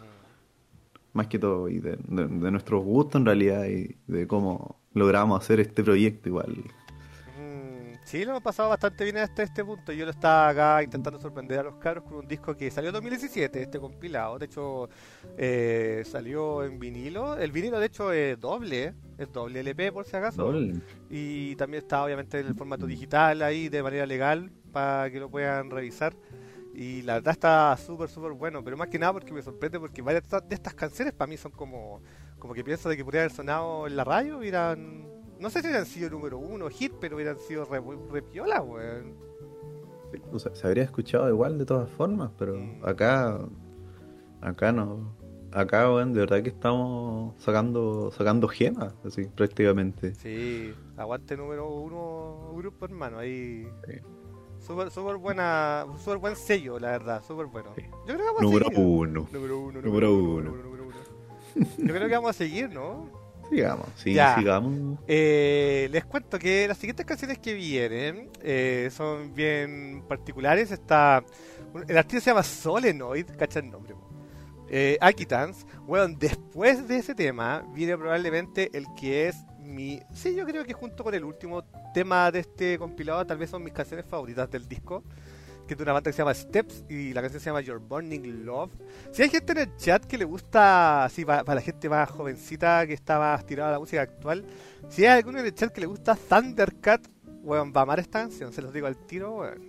más que todo, y de, de, de nuestros gustos en realidad, y de cómo logramos hacer este proyecto igual. Mm, Sí, lo hemos pasado bastante bien hasta este punto. Yo lo estaba acá intentando sorprender a los cabros con un disco que salió en dos mil diecisiete, este compilado. De hecho, eh, salió en vinilo. El vinilo, de hecho, es doble, es doble L P por si acaso. Doble. Y también está, obviamente, en el formato digital ahí de manera legal para que lo puedan revisar. Y la verdad está súper, súper bueno. Pero más que nada porque me sorprende, porque varias de estas canciones para mí son como, como que pienso de que podrían haber sonado en la radio, hubieran. No sé si hubieran sido número uno hit, pero hubieran sido re, re piola, weón. O sea, se habría escuchado igual de todas formas, pero Mm. acá acá no, acá weón, de verdad que estamos sacando sacando gemas, así prácticamente. Sí, aguante número uno, grupo hermano, ahí. Sí. Súper, súper buena, súper buen sello, la verdad, súper bueno. Sí. Yo creo que vamos Número a seguir. uno. Número uno, Número uno. número número uno. Yo creo que vamos a seguir, ¿no? Sigamos, sí, Ya. sigamos. Eh, les cuento que las siguientes canciones que vienen eh, son bien particulares. Está, el artista se llama Solenoid, cacha el nombre. po. Eh, Aquitans. Bueno, después de ese tema viene probablemente el que es mi... Sí, yo creo que junto con el último tema de este compilado tal vez son mis canciones favoritas del disco, que es de una banda que se llama Steps y la canción se llama Your Burning Love. Si hay gente en el chat que le gusta, así para, para la gente más jovencita que está más tirada a la música actual, si hay alguno en el chat que le gusta Thundercat, weón, va a amar esta canción, se los digo al tiro, weón.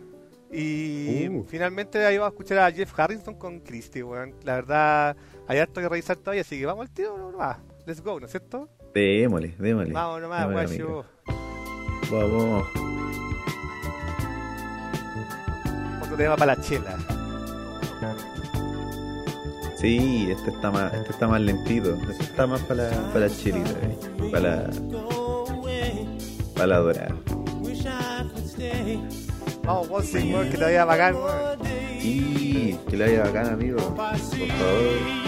Y Uh. finalmente ahí vamos a escuchar a Jeff Harrison con Christie, weón. La verdad, hay harto que revisar todavía, así que vamos al tiro nomás. Let's go, ¿no es cierto? Démosle, démosle. Vamos nomás, Démosle, guacho. amigo. Vamos. Otro tema para la chela. Sí, este está más, este está más lentito. Este está más para la, para la chilita, eh. Para la, para la dorada. Vamos, Wolsing, weón, que te vaya bacán, weón. Y que le haya bacán, amigo. Por favor.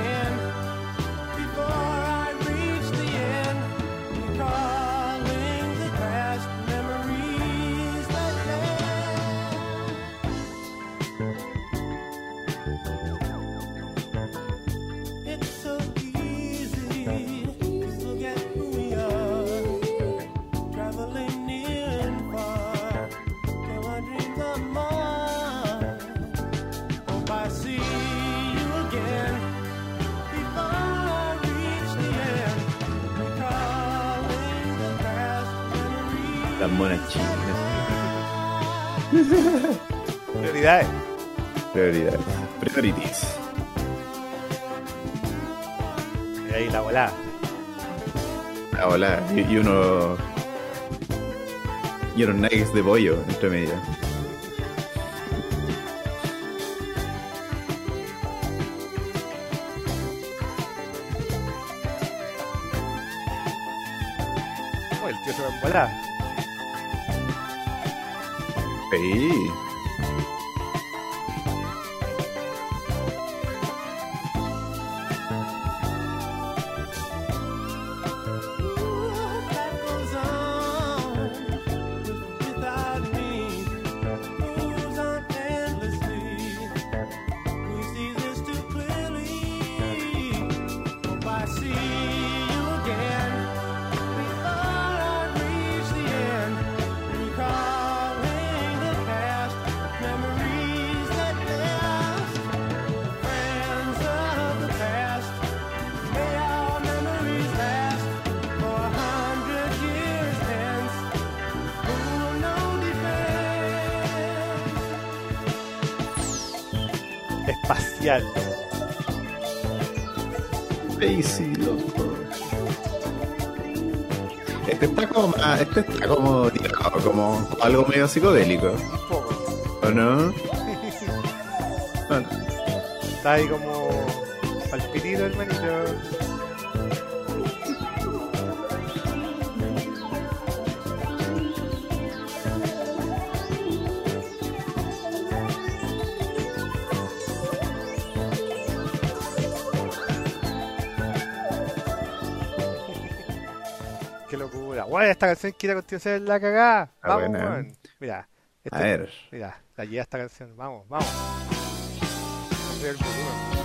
Las monas chinas. Prioridades. Prioridades. Priorities. Y ahí la volada. Ah, hola. Y, y uno. Y unos nuggets de pollo entre medio. Oh, el tío se va en volada. Sí. espacial. Crazy, loco. Este está como más, este está como tirado, como, como algo medio psicodélico. Un poco. ¿O no? Bueno, Está ahí como palpitito, hermanito. Qué locura. Bueno, esta canción quiere continuar la cagada. Ah, Vamos, buena. weón. Mira. este- a ver. Mira, la lleva esta canción. Vamos, vamos. Sube el volumen.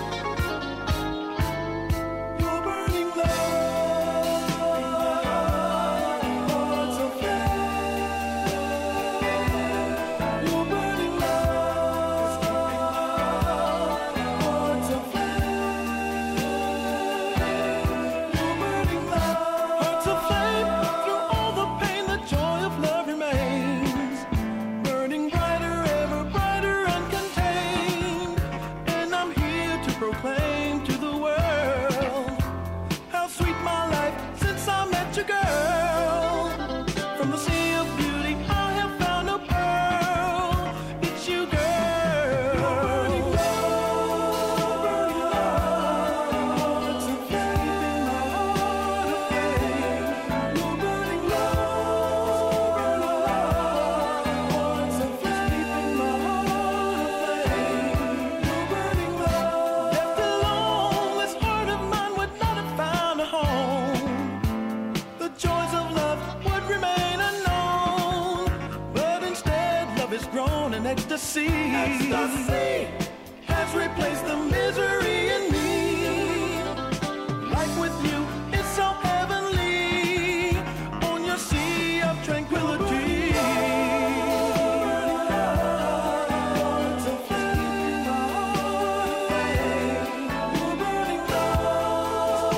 Hearts aflame through all the pain, the joy of love remains. Burning brighter, ever brighter, uncontained. And I'm here to proclaim to the world how sweet my life since I met you, girl. From the sea of beauty, I have found a pearl. It's you, girl. Burning love, burning love. It's keeping my heart aflame. Your burning love, burning love. It's keeping my heart aflame. Your burning love. Left alone, this heart of mine would not have found a home. The joys of love would remain unknown, but instead love has grown in ecstasy. Ecstasy has replaced the misery in me. Life with you is so heavenly on your sea of tranquility. Your burning love,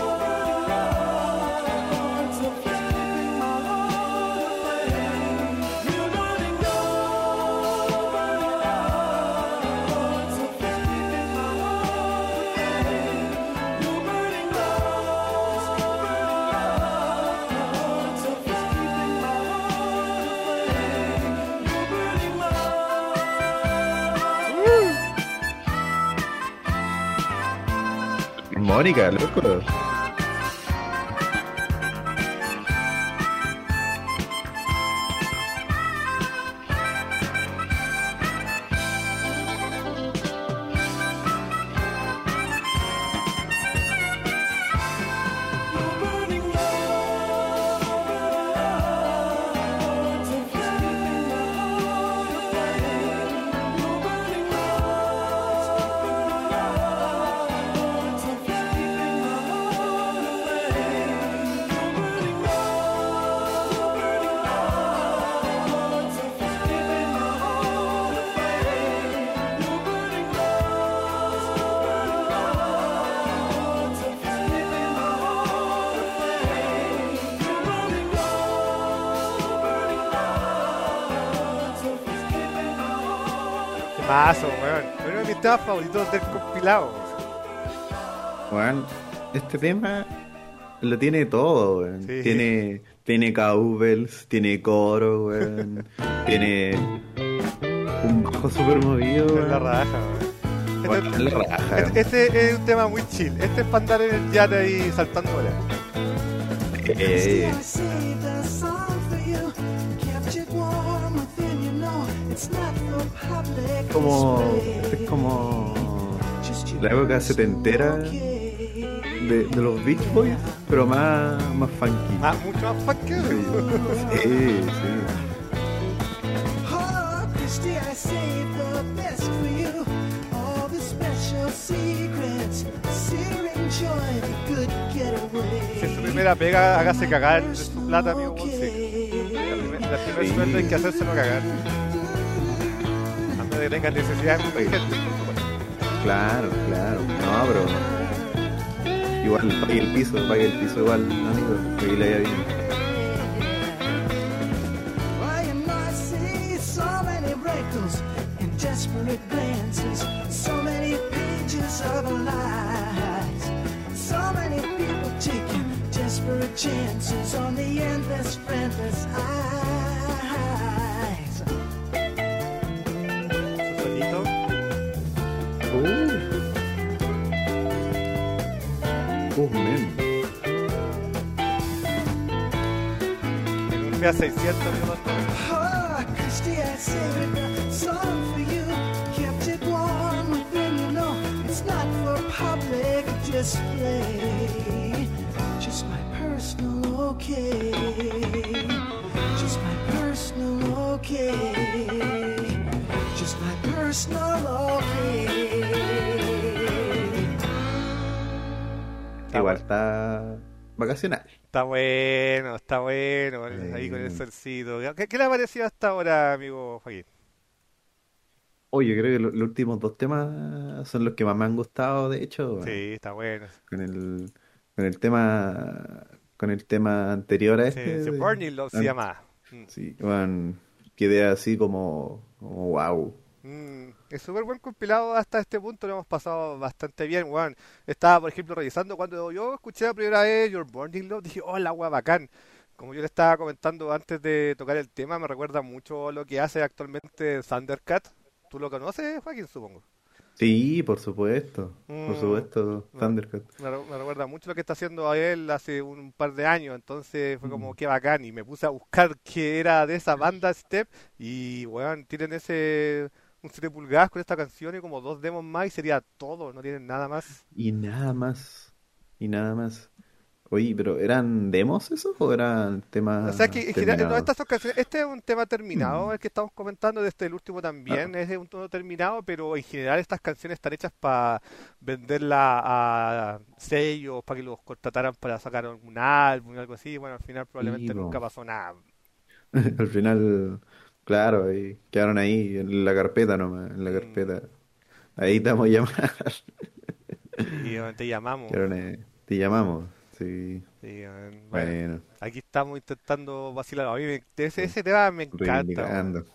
it's keeping my heart aflame. Your burning love, burning love, it's keeping my heart aflame. Your burning love, burning love, it's keeping my heart aflame. Your burning love. Mónica, loco. Your burning love, it's keeping my heart aflame. Your burning love, it's keeping my heart aflame. Your burning love, it's keeping my heart aflame. Your burning love, it's keeping my heart aflame. Your burning love, burning love, it's keeping my heart. Qué mazo, weón. Uno de mis temas favoritos del compilado. Weón, este tema lo tiene todo, weón. Sí. Tiene, tiene cowbells, tiene coro, weón. Tiene un bajo super movido, Es la weón. raja, weón. Bueno, Este, es la raja. este- este es un tema muy chill. Este es para andar en el yate ahí saltando horas. Eh, I saved a song for you, kept it warm within you, know it's not for public como, display. este es como Just you la época setentera okay. de, de los Beach Boys, pero más, más funky. Ah, mucho más funk que Sí, sí. Oh, Christy, I saved the best for you, all the special secrets, searing joy, the good getaway. Si es su primera pega, hágase cagar de su plata, amigo Monse. La primer, la primer Sí. sueldo hay que hacérselo cagar. Antes de que tengan necesidad de gente. Claro, claro. No, pero igual pague el piso, pague el piso igual, amigo, que le vaya bien. Why you must see so many wrinkles and desperate glances, so many pages chances on the endless, friendless eyes. Su solito. Uh. Oh, man. En un Fiat seiscientos, mi pastor. Oh, Christy, I saved a song for you. Kept it warm within, you know. It's not for public display. Just my personal okay. Just my personal okay. Just my personal okay. Igual está vacacional. Está bueno, está bueno. Ahí con el Eh. solcito. ¿Qué, qué le ha parecido hasta ahora, amigo Joaquín? Oye, creo que lo- los últimos dos temas son los que más me han gustado, de hecho, weón. Sí, está bueno. Con el, con el tema, con el tema anterior a Sí, este. sí, de- Burning Love se an- llama. Mm. Sí, weón, quedé así como, como wow. Mm, es súper buen compilado hasta este punto, lo hemos pasado bastante bien, weón. Estaba, por ejemplo, revisando cuando yo escuché la primera vez Your Burning Love, dije, oh, la wea bacán. Como yo le estaba comentando antes de tocar el tema, me recuerda mucho lo que hace actualmente Thundercat. ¿Tú lo conoces, Joaquín, supongo? Sí, por supuesto, por Mm, supuesto, me, Thundercat. me re- me recuerda mucho lo que está haciendo a él hace un par de años, entonces fue como Mm. que bacán y me puse a buscar qué era de esa banda Step y weón, tienen ese un siete pulgadas con esta canción y como dos demos más y sería todo, no tienen nada más. Y nada más, y nada más. Oye, pero ¿eran demos esos o eran O temas sea que en general, no, terminados? estas son canciones, este es un tema terminado, Mm. el que estamos comentando, de este el último Ah, también, es de un tono terminado, pero en general estas canciones están hechas para venderla a sellos, para que los contrataran para sacar un álbum o algo así, bueno, al final probablemente sí, nunca po. pasó nada. Al final, claro, y quedaron ahí en la carpeta nomás, en la Mm, carpeta. Ahí te vamos a llamar. y eh, te llamamos. Quedaron ahí, te llamamos. Sí, Sí, eh, bueno, bueno, aquí estamos intentando vacilar. A mí me- ese, ese tema me encanta, weón. reivindicando.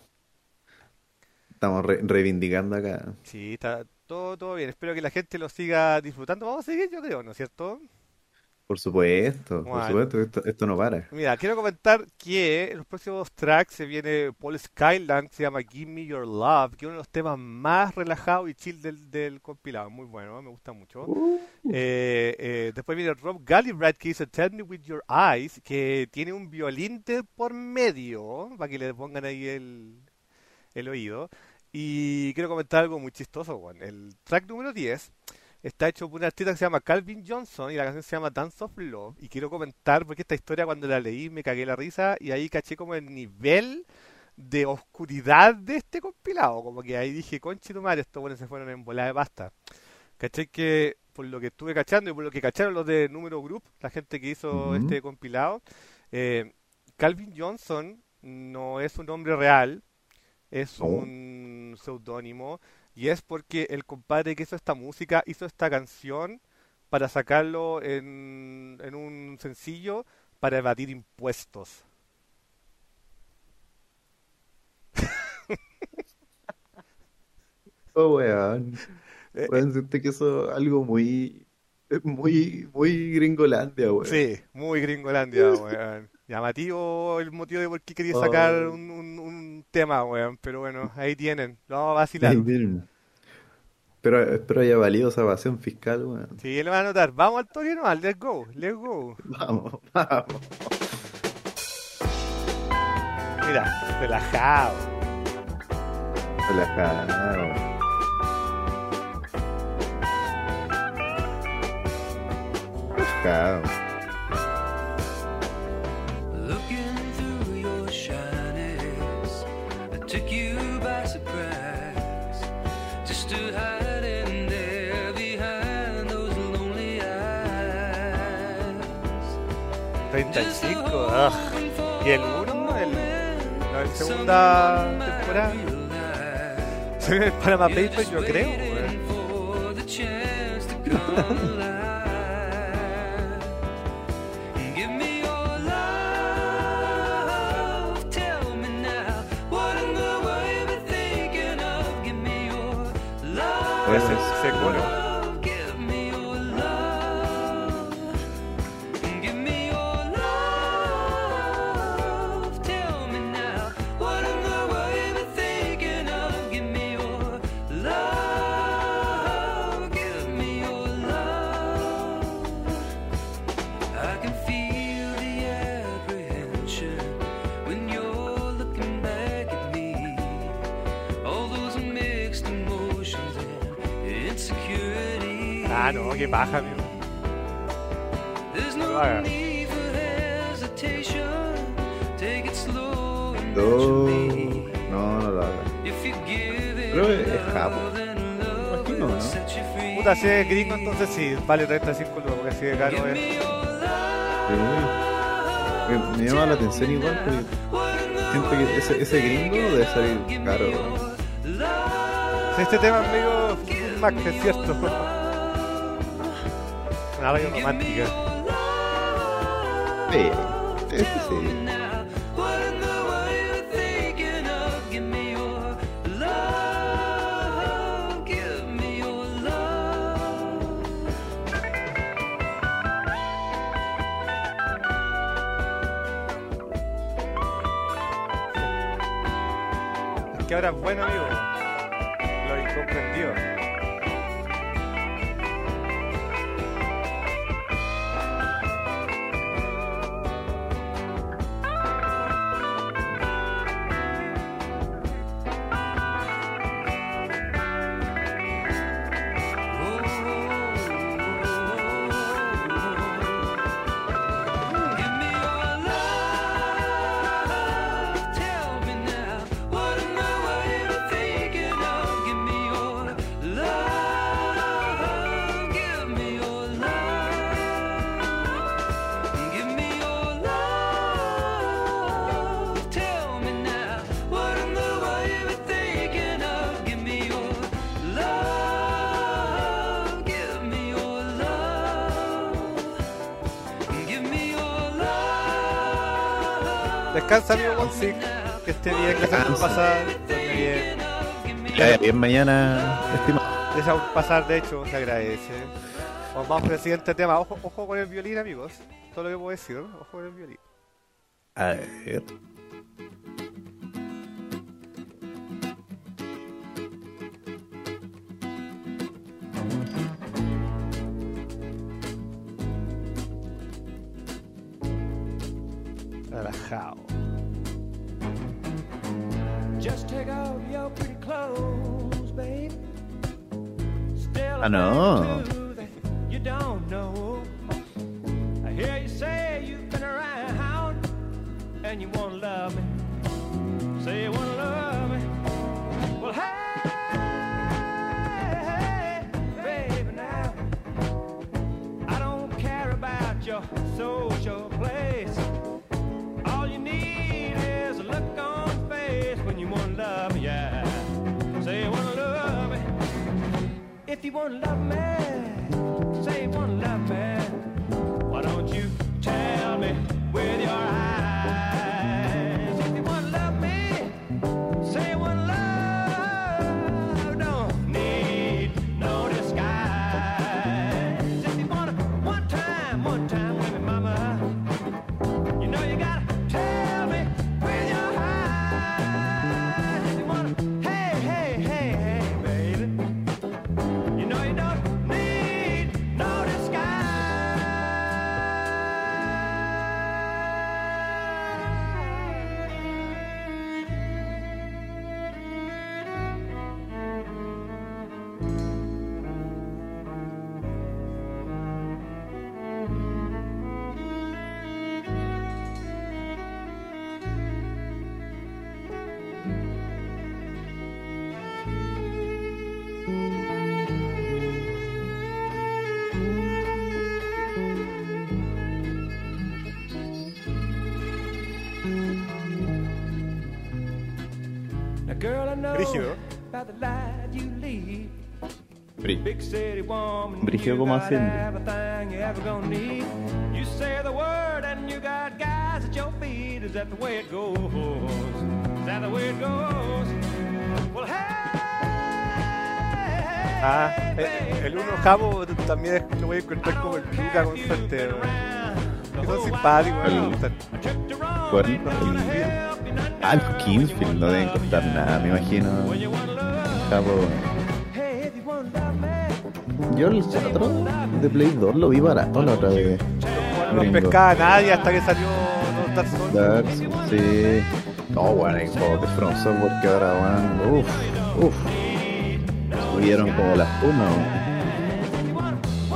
Estamos re- reivindicando acá. Sí, está todo, todo bien. Espero que la gente lo siga disfrutando. Vamos a seguir, yo creo, ¿no es cierto? Por supuesto, por Bueno, supuesto, esto, esto no para. mira, quiero comentar que en los próximos tracks se viene Paul Skyland, se llama Give Me Your Love, que es uno de los temas más relajados y chill del, del compilado. Muy bueno, ¿eh? Me gusta mucho. Uh, Eh, eh, después viene Rob Gallibrand, que dice Tell Me With Your Eyes, que tiene un violín de por medio, para que le pongan ahí el, el oído. Y quiero comentar algo muy chistoso, weón. El track número diez está hecho por un artista que se llama Calvin Johnson y la canción se llama Dance of Love. Y quiero comentar porque esta historia cuando la leí me cagué la risa y ahí caché como el nivel de oscuridad de este compilado. Como que ahí dije, conche tu madre, estos buenos se fueron en volada de pasta. Caché que por lo que estuve cachando y por lo que cacharon los de Número Group, la gente que hizo ujú. este compilado, eh, Calvin Johnson no es un nombre real, es No. un seudónimo y es porque el compadre que hizo esta música hizo esta canción para sacarlo en, en un sencillo para evadir impuestos. Oh, weón. Eh, eh, Weón, siento que eso es algo muy, muy, muy gringolandia, weón. sí, muy gringolandia, weón. Llamativo el motivo de por qué quería sacar Oh, un, un- un tema, weón. Pero bueno, ahí tienen, lo vamos a vacilar. ahí miren. Pero espero haya valido esa evasión fiscal, weón. Sí, lo van a notar. Vamos al toque nomás, let's go, let's go. Vamos, vamos. Mira, relajado. Relajado. Relajado. Looking through your shyness, I took you by surprise. Just stood hiding there behind those lonely eyes. treinta y Just a cinco, ugh. hoping for Y el uno, a el, moment, la someone segunda might temporada. realize. Se ve el Panama You're Papers, just yo creo, waiting weón. for the chance to come alive. Give me your love. Tell me now, what in the world you been thinking of? Give me your Ese, Bueno, ese coro. love. Give me your love. Give me your love. Ah, no, qué paja, amigo. There's Lo no haga. need for hesitation. Take it slow and No, naturally. no, no lo haga. If you give it Pero es, es japo. love, then love Imagino, will ¿no? set you free. Puta, si es gringo, entonces sí, vale treinta y cinco lucas, porque así de caro Give es. me your Sí. Me, me llama la atención igual porque siento que ese, ese gringo debe salir caro. Si este tema, amigo, es un Mac, es cierto. Una radio romántica. Sí, este sí. now. What in the world you thinking of? Give me your love. Give me your love. Es que ahora es bueno, amigo. Lo incomprendido. Give me your love. Tell me now. What in the world you thinking of? Give me your love. Give me your love. Give me your love. Tell me now. What in the world you thinking of? Give me your love. Give me your love. Give me your love. Descansa, amigo Gonzig. Que esté bien, que se un pasar. Duerme bien. Que vaya bien mañana, estimado. Deja un pasar, de hecho, se agradece. Vamos vamos con el siguiente tema. Ojo, ojo con el violín, amigos. Todo lo que puedo decir, ¿no? Ojo con el violín. A ver. Relajado. Just take off your pretty clothes, babe. Still Ah, no. a thing that you don't know. I hear you say you've been around and you wanna love me. Say you wanna love me. Well, hey, hey, baby, now I don't care about your social place. All you need is a look on face when you wanna love me, yeah. Say you wanna love me. If you wanna love me, say you wanna love me. Why don't you tell me with your eyes? If you wanna love me, say you wanna love. Don't need no disguise. If you wanna one time, one time with me, mama. You know you gotta tell me with your eyes. If you wanna, hey, hey, hey, hey, baby. You know you don't need no disguise. Now, girl, I know Brígido. about the life you lead. Bri- Big city woman, Brígido you como got haciendo. everything you ever gonna need. You say the word and you got guys at your feet. Is that the way it goes? Is that the way it goes? Well, hey, Ah, hey, el, el baby, uno Jabo también es- lo voy a encontrar como el Luca con suerte. Que son simpáticos, me gustan. ¿Cuál? El- Ah, los Kingsfield no deben costar nada, me imagino. Capo. Yo el otro de Play dos lo vi barato la otra vez. No Gringo. pescaba a nadie hasta que salió No Dark Souls. Dark Souls, sí. No, bueno, hay juegos de From Software que ahora van. Uff, uff. Subieron como la espuma. ¿No?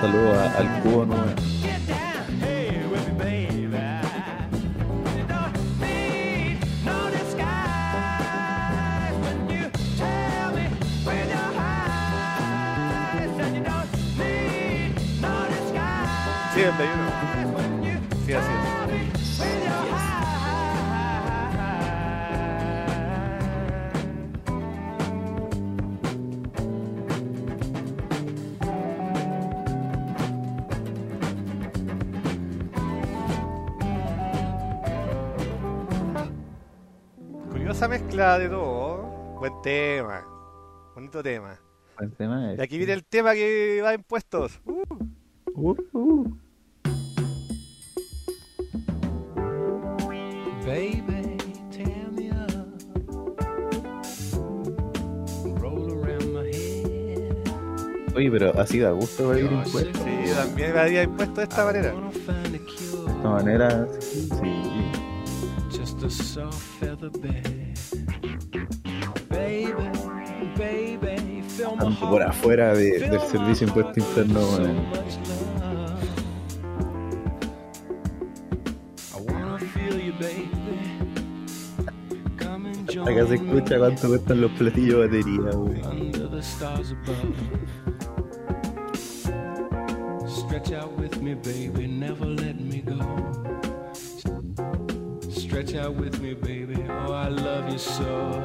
saludos a- al cubo, ¿no? weón? Get down here with me, baby. You don't need no disguise when you tell me with your eyes. And you don't need no disguise Sí, treinta y uno. when you Sí, así es. tell me with your eyes. Curiosa mezcla de todo. Buen tema. Bonito tema. El tema es- Y aquí viene el tema que va en puestos. Uh. Uh, uh. Baby, tear me up, roll around my head. Oye, pero así da gusto ver impuestos. Sí, yo también me había impuesto de esta manera. Wanna find a cure, De esta manera, sí. sí. just a soft feather bed. Baby, baby, fill my Tanto por heart, afuera de- fill del my servicio de impuesto heart interno, with so weón. much love. I wanna feel you, baby. Come and join Acá se escucha me. cuánto cuestan los platillos de batería, weón. Under the stars above. Stretch out with me, baby, never let me go. Stretch out with me, baby, oh, I love you so.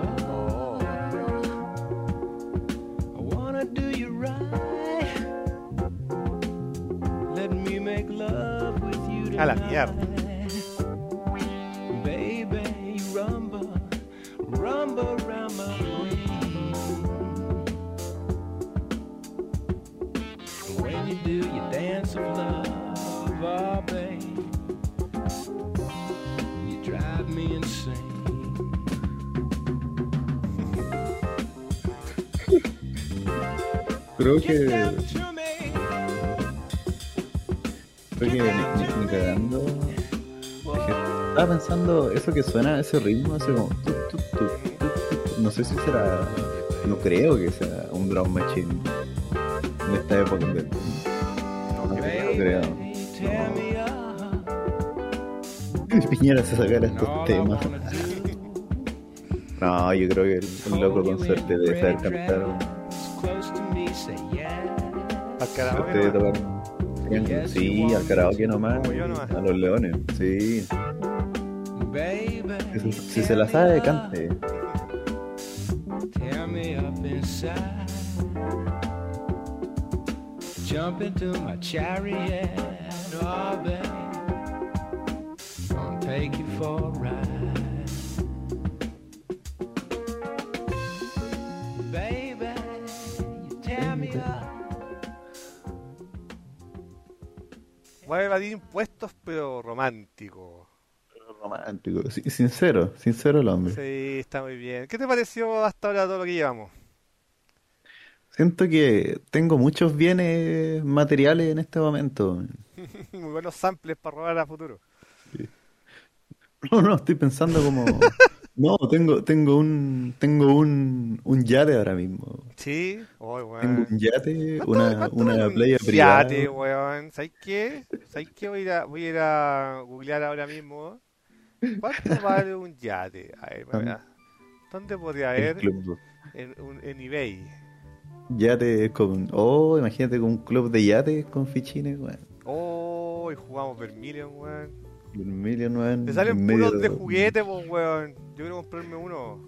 I wanna do you right. Let me make love with you A la tonight. mierda. Baby, you rumble, rumble round my ring. When you do your dance of love, oh babe, you drive me insane. Creo Get que, down to me, creo que ni, ni- ni cagando. Que estaba pensando, eso que suena, ese ritmo, ese como. tu, tu, tu, tu, tu, no sé si será. No creo que sea un drum machine en esta época. de- No creo, creo. tear me up. Piñera se sacara And estos all I temas. wanna do No, yo creo que el, el loco con suerte de saber cantar. close to me, say yeah. Al carajo, Suerte de tocar. triángulo. Sí, al karaoke nomás. Como yo nomás. A los leones. Sí. Baby, Si, si se la sabe, cante. tear me up inside. Jump into my chariot, oh babe, gonna take you for a ride. Baby, you tear me up. Voy a evadir impuestos, pero romántico. Romántico. Sí, sincero, sincero el hombre. Sí, está muy bien. ¿Qué te pareció hasta ahora todo lo que llevamos? Siento que tengo muchos bienes materiales en este momento. Muy buenos samples para robar a futuro. No, no, estoy pensando como. No, tengo, tengo un, tengo un, un yate ahora mismo. Sí, oh, weón. Tengo un yate, ¿Cuánto- una, cuánto una vale un playa privada. yate, weón? ¿Sabes qué? ¿Sabes qué? Voy a ir a, voy a ir a googlear ahora mismo. ¿Cuánto vale un yate? A ver, mira. ¿Dónde podría El haber? club. En, un- en eBay. Yate con. Oh, imagínate con un club de yates con fichines, weón. Oh, y jugamos Vermilion, weón. Un million, weón. Te salen en medio puros de juguete, pues, weón. Yo quiero comprarme uno.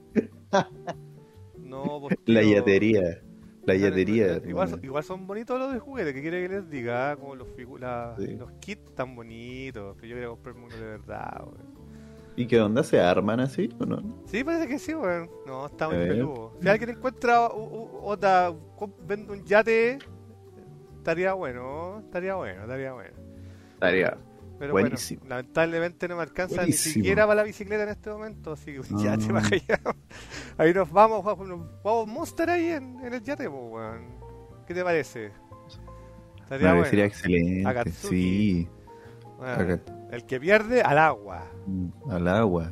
No, pues, La tío. yatería. La Salen- yatería. Igual, weón. igual son bonitos los de juguete, ¿qué quiere que les diga? Como los, figu- la- Sí. los kits tan bonitos, pero yo quiero comprarme uno de verdad, weón. ¿Y qué onda? ¿Se arman así o no? Sí, parece que sí, weón. No, está muy A ver. peludo. Si alguien encuentra u- u- otra, comp- vende un yate, estaría bueno, estaría bueno, estaría bueno. Estaría. Pero Buenísimo. bueno, lamentablemente no me alcanza Buenísimo. ni siquiera para la bicicleta en este momento, así que un No. yate para allá. Ahí nos vamos, jugamos nos jugamos Monster ahí en, en el yate, pues, weón. ¿Qué te parece? Estaría Me bueno. parecería excelente. Akatsuki. Sí. Bueno, Acá- el que pierde, al agua. Al agua.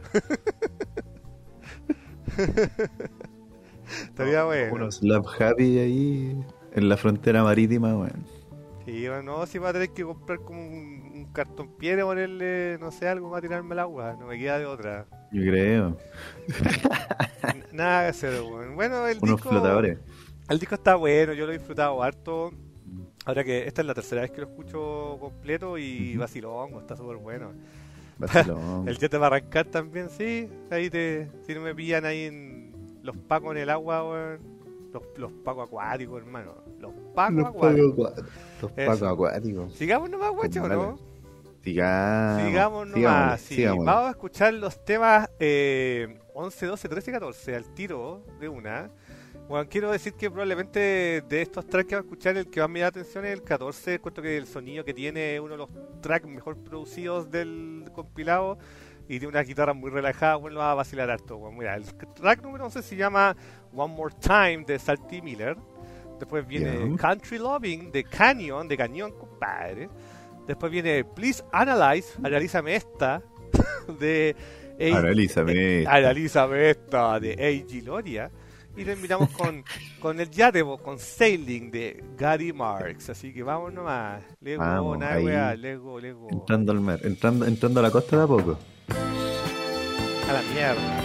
Estaría bueno. Unos love happy ahí en la frontera marítima, weón. Sí, bueno, no, si va a tener que comprar como un, un cartón piedra, ponerle, no sé, algo para tirarme al agua, no me queda de otra. Yo creo. N- Nada que hacer, weón. Bueno, el Unos disco, flotadores. el disco está bueno, yo lo he disfrutado harto. Ahora que esta es la tercera vez que lo escucho completo y Ujú. vacilón, está súper bueno. Vacilón. El jet va a arrancar también, sí. Ahí te, si no me pillan ahí en los pacos en el agua, weón. Los, los pacos acuáticos, hermano. Los pacos Los acuáticos. pacos acuáticos. Los Eso. pacos acuáticos. Sigamos nomás, guacho, Con ¿no? mala- Sigamos. Sigamos nomás, sigámosle, sí. sigámosle. Vamos a escuchar los temas eh, once, doce, trece y catorce al tiro de una. Bueno, quiero decir que probablemente de estos tracks que va a escuchar, el que va a mirar atención es el catorce. Cuento que el sonido que tiene es uno de los tracks mejor producidos del compilado y tiene una guitarra muy relajada. Bueno, lo va a vacilar harto. Bueno, mira, el track número once se llama One More Time de Salty Miller. Después viene Ya. Country Loving de Canyon, de Cañón, compadre. Después viene Please Analyze, analízame esta, de A- Analízame. eh, analízame esta, de A G Loria. Y terminamos con, con el Yatebo, con Sailing de Gary Marks. Así que vamos nomás. Lego, Vamos, nada, ahí. weá, Lego, Lego. Entrando al mar. Entrando, entrando a la costa de a poco. A la mierda.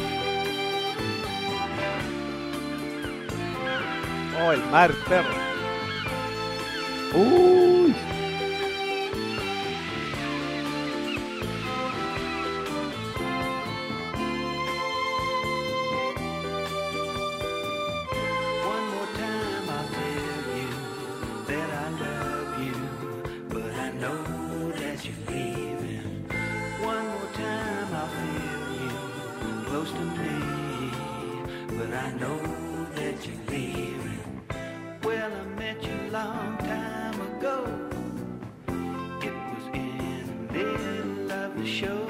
Oh, el mar, perro. Uy. One more time I'll tell you that I love you, but I know that you're leaving. One more time I'll feel you close to me, but I know that you're leaving. Well, I met you a long time ago. It was in the middle of the show,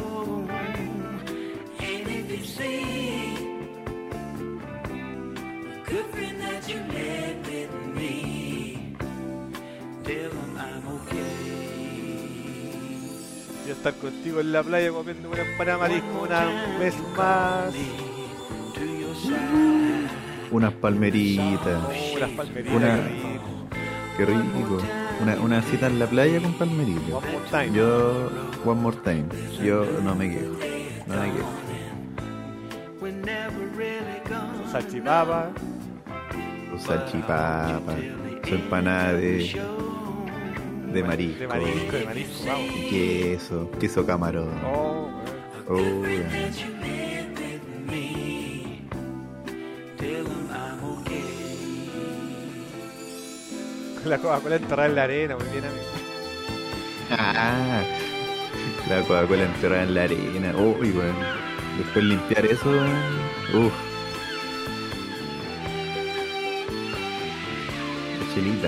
and if you see good friend that you met with me, tell them I'm okay. Voy a estar contigo en la playa comiendo una empanada de marisco una vez más. To your side. Unas palmeritas. Oh, las palmeritas, Una- qué rico. Qué rico. Una, una cita en la playa con palmeritas. One more time. Yo, one more time. Yo no me quejo. No me quejo. We're never really gonna Salchipapa. Su salchipapa, su empanada de, de marisco, De marisco, de marisco, vamos. y queso, queso camarón. Oh, weón. Oh, yeah. that you met with me. Tell them I'm okay. La Coca-Cola enterrada en la arena, muy bien, amigo. Ah, la Coca-Cola enterrada en la arena. Uy, bueno. Después limpiar eso, uff. La chelita.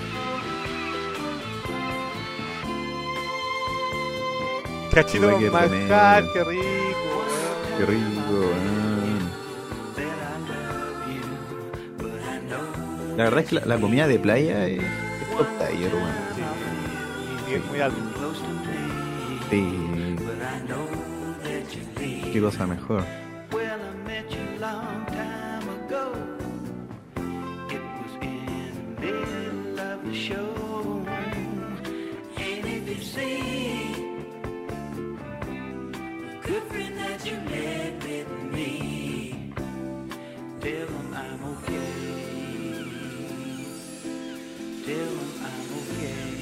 Cachito Tuve con que manjar, poner- qué rico, weón. Qué rico, weón. That I love you, but I know La verdad es que la, la comida de playa es, es top tier, weón. Y es muy alto. close to me, Sí, but I know that you're leaving. qué cosa mejor. Well, I met you a long time ago. It was in the middle of the show. And if you see a good friend that you met with me, tell them I'm okay. Tell them I'm okay.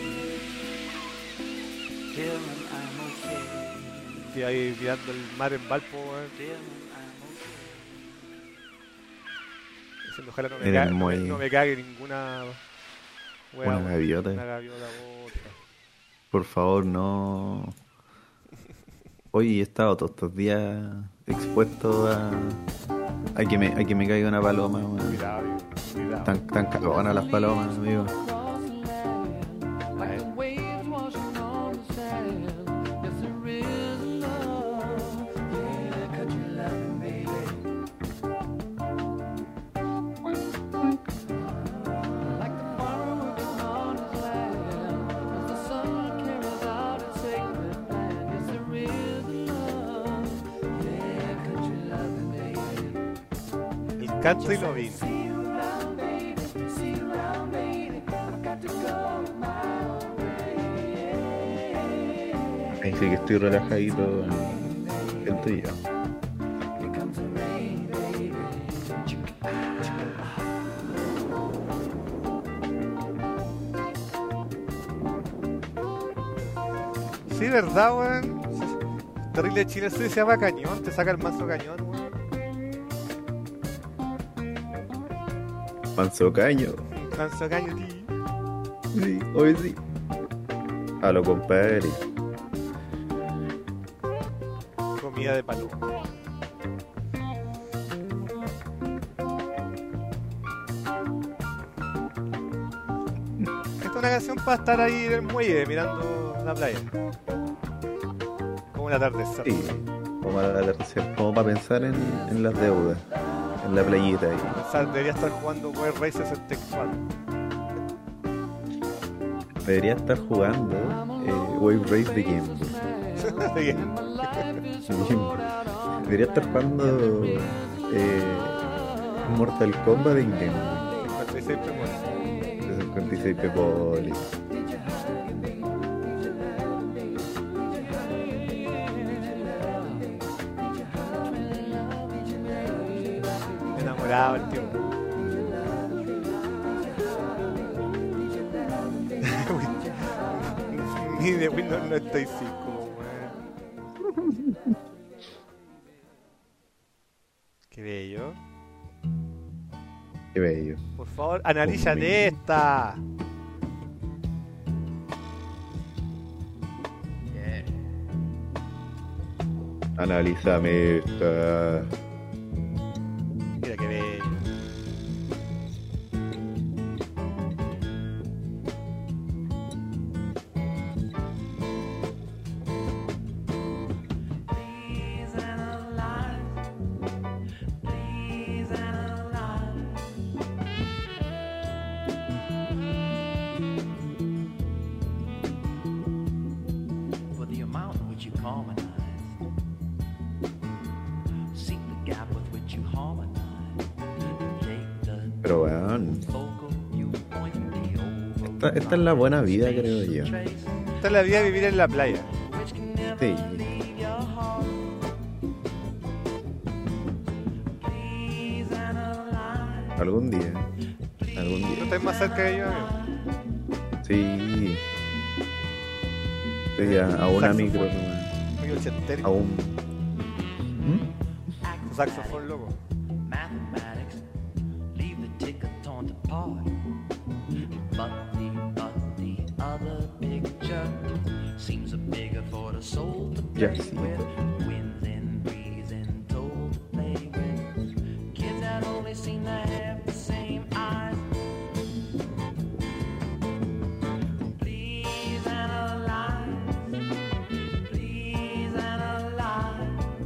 Tell them I'm okay. Y ahí mirando el mar en Valpo, weón. Tell them I'm okay. Diciendo, ojalá no me, En ca- el no me, muelle. no me cague ninguna weá, Una gaviota. Una gaviota, otra. Por favor, no. Hoy he estado todos estos días expuesto a, a, que, me, a que me caiga una paloma, weón. Cuidado, amigo, cuidado. Tan, tan cagonas las palomas, amigo. A ver. El canto y lo vi. See you around, baby. See you around, baby. I got to go, my Ahí sí que estoy relajadito en el día. Sí, verdad, weón. Terrible Chile Sur se llama cañón, te saca el mazo cañón, weón. Manso caño. Mazo cañón, tío. Sí, hoy sí. A lo compadre. Comida de palo. Esta es una canción para estar ahí en el muelle mirando la playa. Como un atardecer. Sí, como para la tercera, como para pensar en, en las deudas, en la playita ahí. Pensar, debería estar jugando Wave Race sesenta y cuatro. Debería estar jugando eh, Wave Race de Game Boy. Debería estar jugando eh, Mortal Kombat en Game Boy. cincuenta y seis Pokémon. De cincuenta y seis Pepoli. Enamorado el tío. Ni de Windows noventa y cinco, weón. Qué bello. Qué bello. Por favor, analízate esta. Analízame esta. Mira qué bello. For the amount in which you harmonize, seek the gap with which you harmonize. Take the Pero weón, focal viewpoint, the esta, esta es la buena vida, creo yo. Esta es la vida de vivir en la playa. which can never Sí. leave your heart. Please analyze. Algún día. Algún ¿No día. estás más cerca que yo, amigo? Sí. Sí, a, a una Saxofón. micro. nomás. Muy ochentero. A un. Un saxofón loco. Mathematics, leave the ticker torn apart. But the, but the other picture seems a bigger for the soul to play Jazzito. with. Winds and breeze and told to play with. Kids that only seem to have the same eyes. Please analyze. Please analyze.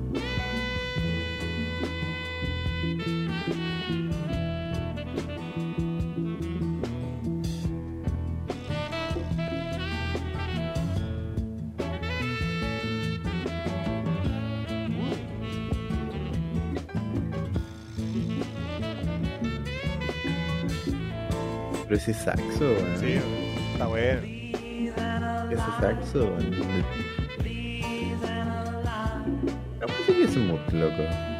Pero ese saxo, weón. Sí, está bueno. Ese saxo, weón. La música es muy loco.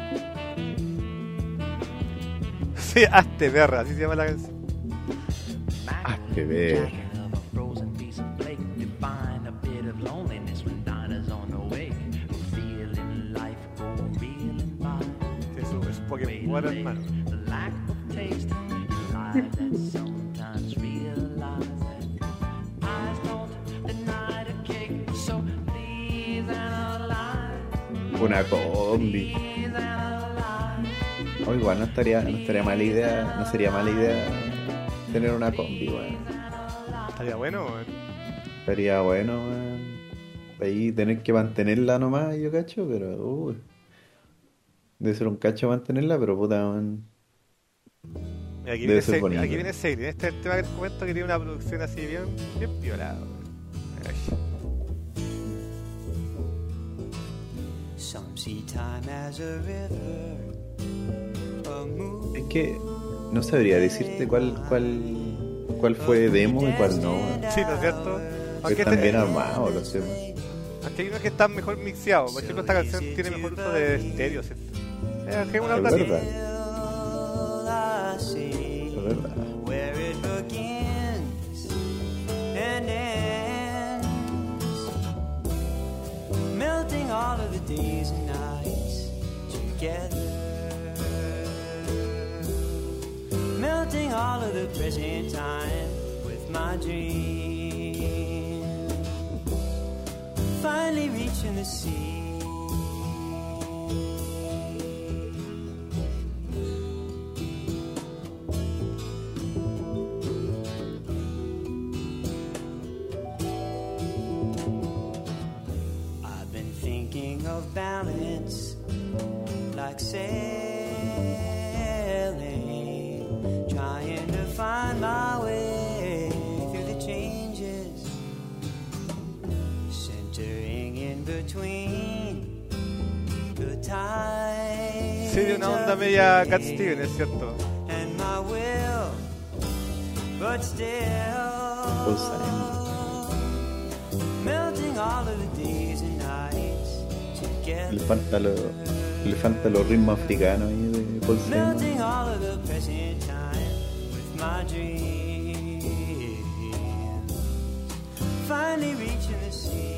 Sí, hazte perra, así se llama la canción. Hazte ver. Jacket of a frozen piece of flake. You find a bit of loneliness when diners on the wake. Feeling life go reeling by. Eso es Pokémon, hermano. The lack of taste. Lies that sometimes realize that eyes don't deny the cake. So please analyze. Una combi. Please analyze. O igual no estaría, no estaría mala idea, no sería mala idea tener una combi, weón. Estaría bueno, weón. Estaría bueno, weón. Ahí tener que mantenerla nomás, yo cacho, pero uy. Debe ser un cacho mantenerla, pero puta, weón. Y aquí Debe viene, ser Se- bonito. aquí viene Sailing. Este es el tema que les comento que tiene una producción así bien, bien violada. Some see time as a river, a moon. Es que no sabría decirte cuál, cuál, cuál fue demo y cuál no, weón. Sí, ¿no es cierto? Aunque Están este, bien armados los temas. porque hay unos que están mejor mixeados. Por ejemplo, esta canción tiene mejor uso de estéreo, ¿cierto? Es que es una Es otra verdad. I see Es verdad. where it begins and ends, melting all of the days and nights together, melting all of the present time with my dream, finally reaching the sea. Of balance, like sailing, trying to find my way through the changes, centering in between the tides. Sí, de una onda media Cat Stevens, es cierto. And my will, but still Paul Simon. melting all of the days and nights together. Le falta lo, le falta los ritmos africanos ahí de Paul Simon. Melting all of the present time with my dreams, finally reaching the sea.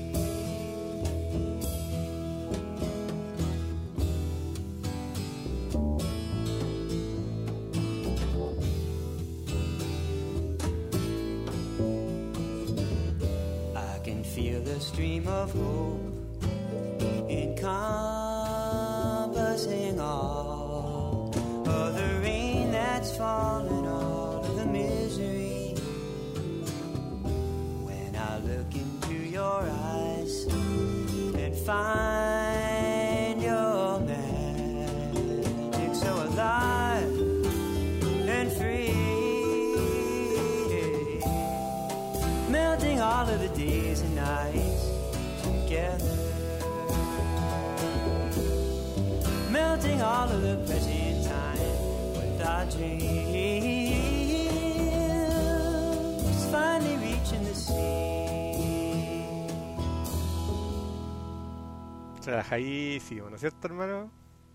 I can feel the stream of hope encompassing all of the rain that's fallen, all of the misery. When I look into your eyes and find your magic so alive and free, melting all of the days and nights together, melting all of the present time with our dreams, finally reaching the sea. Relajadísimo, ¿no es cierto, hermano?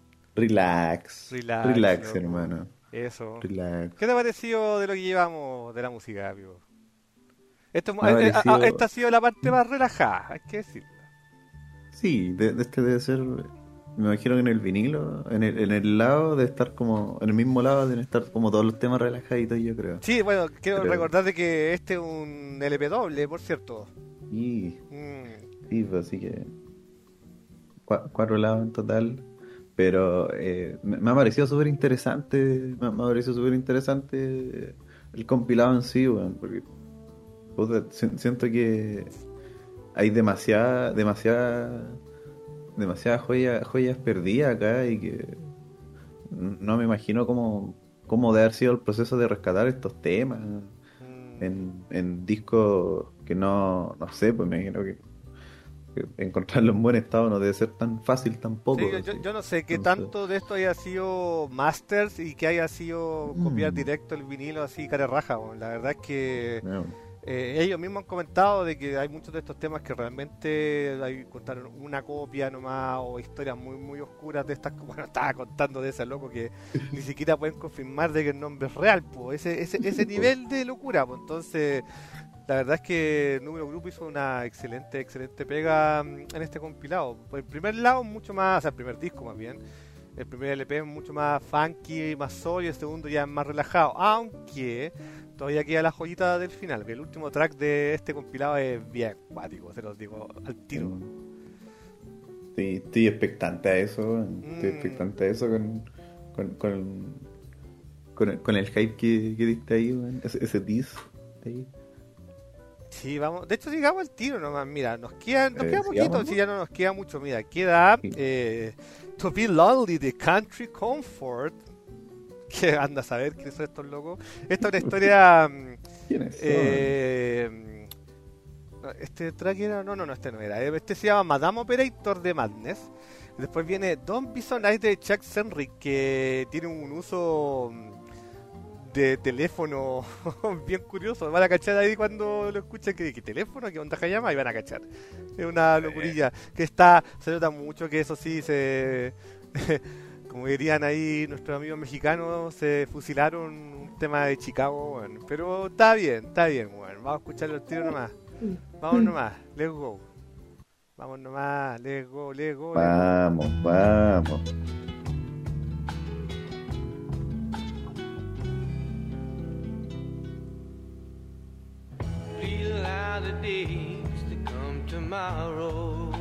Relax. Relax, Relax, loco. hermano. Eso. Relax. ¿Qué te ha parecido de lo que llevamos de la música, amigo? Esto, Me ha eh, eh, parecido- ah, esta ha sido la parte más relajada, hay que decirlo. Sí, de, de este debe ser. Me imagino que en el vinilo, en el, en el lado de estar como. En el mismo lado deben estar como todos los temas relajaditos, yo creo. Sí, bueno, quiero Pero- recordar de que este es un L P doble, por cierto. Y. Mm. Sí, pues, así que. cua- cuatro lados en total. Pero eh, me, me ha parecido súper interesante. Me, me ha parecido súper interesante el compilado en sí, weón. Porque. puta, si- siento que. Hay demasiada. demasiada. demasiadas joyas, joyas perdidas acá y que no me imagino cómo, cómo debe haber sido el proceso de rescatar estos temas Mm. en, en discos que no, no sé, pues me imagino que, que encontrarlo en buen estado no debe ser tan fácil tampoco. Sí, yo, yo- yo no sé qué Entonces- tanto de esto haya sido masters y que haya sido copiar Mm. directo el vinilo así cara raja. Bueno. La verdad es que No, eh, ellos mismos han comentado de que hay muchos de estos temas que realmente hay, contaron una copia nomás o historias muy muy oscuras de estas. Bueno, estaba contando de ese loco que ni siquiera pueden confirmar de que el nombre es real, pues ese ese, ese nivel de locura. Pues entonces la verdad es que Número Grupo hizo una excelente excelente pega mm, en este compilado. Por el primer lado mucho más, o sea, el primer disco más bien. El primer L P es mucho más funky, más sólido, el segundo ya es más relajado, aunque todavía queda la joyita del final, que el último track de este compilado es bien cuático, se los digo al tiro. Sí, estoy expectante a eso, weón. Estoy Mm. expectante a eso con, con, con, con, el, con el hype que, que diste ahí, weón. Ese, ese tease ahí. Sí, vamos, de hecho sigamos al tiro nomás, mira, nos queda, nos Eh, queda poquito, ¿sigamos? si ya no nos queda mucho, mira, queda Sí. eh, To Be Lonely de Country Comfort, que anda a saber quiénes son estos locos. Esta es una historia... mm, ¿Quiénes son? Eh, no, este track era, no, no, no, este no era. Este se llama Madame Operator de Madness. Después viene Don't Be So Nice de Chuck Senrick, que tiene un uso mm, de teléfono bien curioso. Van a cachar ahí cuando lo escuchan que, ¿qué teléfono? ¿Qué onda llama? Y van a cachar. Es una locurilla que está, se nota mucho que eso sí se... como dirían ahí nuestros amigos mexicanos, se fusilaron un tema de Chicago, bueno. Pero está bien, está bien, bueno. Vamos a escucharlo el tiro nomás. Vamos nomás, let's go. Vamos nomás, let's go, let's go. Let's go. Vamos, vamos. Please allow the days to come tomorrow.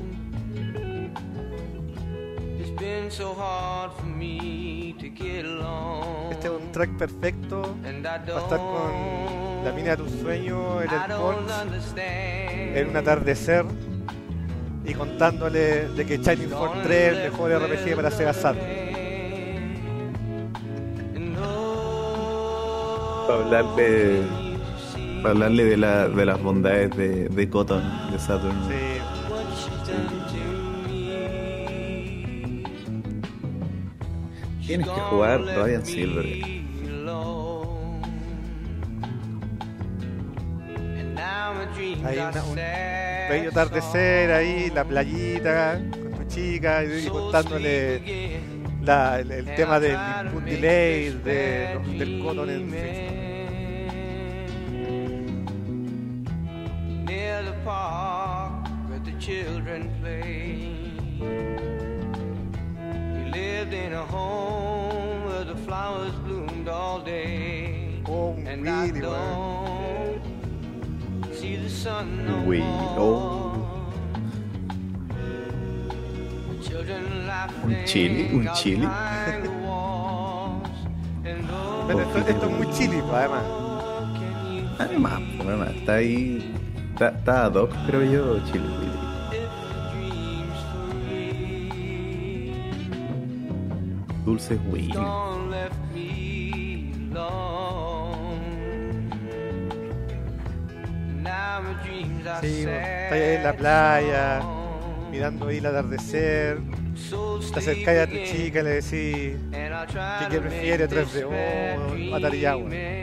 It's been so hard for me to get along. Este es un track perfecto And I para don't, estar con la mina de tus sueños en I el don't porch, understand. en un atardecer, y contándole de que Shining Force tres es el mejor R P G para Sega Saturn. Para hablarle, para hablarle de, la, de las bondades de, de Cotton, de Saturn. Sí. Tienes que jugar Radiant Silvergate. Hay una, un bello atardecer ahí, la playita, con tu chica, y, y contándole la, el, el tema del input delay, de, los- del Cotton en Near the park where the children play. We lived in a home where the flowers bloomed all day. Oh, And I really, man. don't see the sun no We- more. oh. Children laughing Un chili, un out chili. behind the walls. And oh, Pero esto, esto es muy chili, pues, además. can you Además, pues, además, está ahí. Está, está ad hoc, creo yo, Chile. dreams free? Dulces Willy. Don't left me alone. Now my dreams are Sí, sad está ahí en la playa, mirando ahí el atardecer, so te stay acercáis a tu again, chica y le decís, and I'll try ¿qué to qué prefiere, make tres this de bad oro, dream matar y agua? end.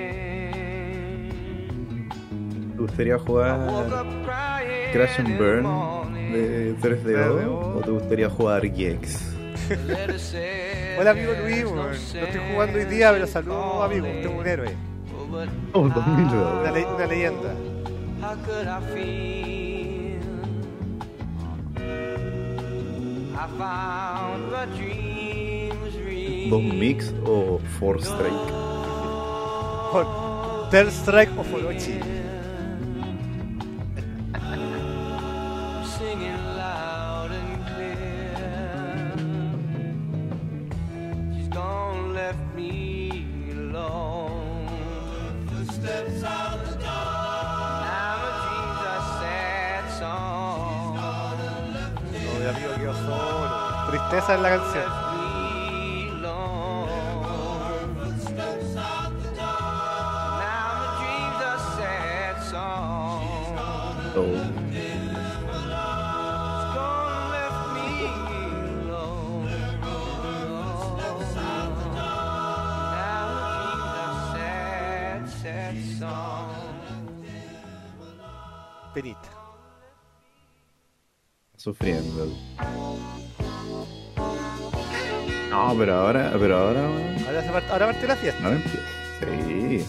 ¿Te gustaría I woke jugar up crying Crash and in the Burn morning. de tres D tres D O O? o te gustaría jugar Gex? The letter said Hola amigo Luis, there's no weón. No estoy jugando hoy día, pero saludos amigo, usted es un héroe, Oh, but Oh, dos mil dos. una, le- una leyenda. how could I feel? I found my dream was real. ¿Dos Mix o Four Strike? Con Third Strike o Forochi. Singing loud and clear. She's gone, left me alone. Footsteps out the door. Now my dreams are sad songs. No, mi amigo quedó solo. Tristeza en la canción. Left me alone. Footsteps out the door. Now my dreams are sad songs. Oh. Gone, left me alone. Now my dreams are sad, sad songs. Penita. Sufriendo. No, pero ahora, pero ahora, Ahora, se part- ahora parte la fiesta. ahora empieza. Sí.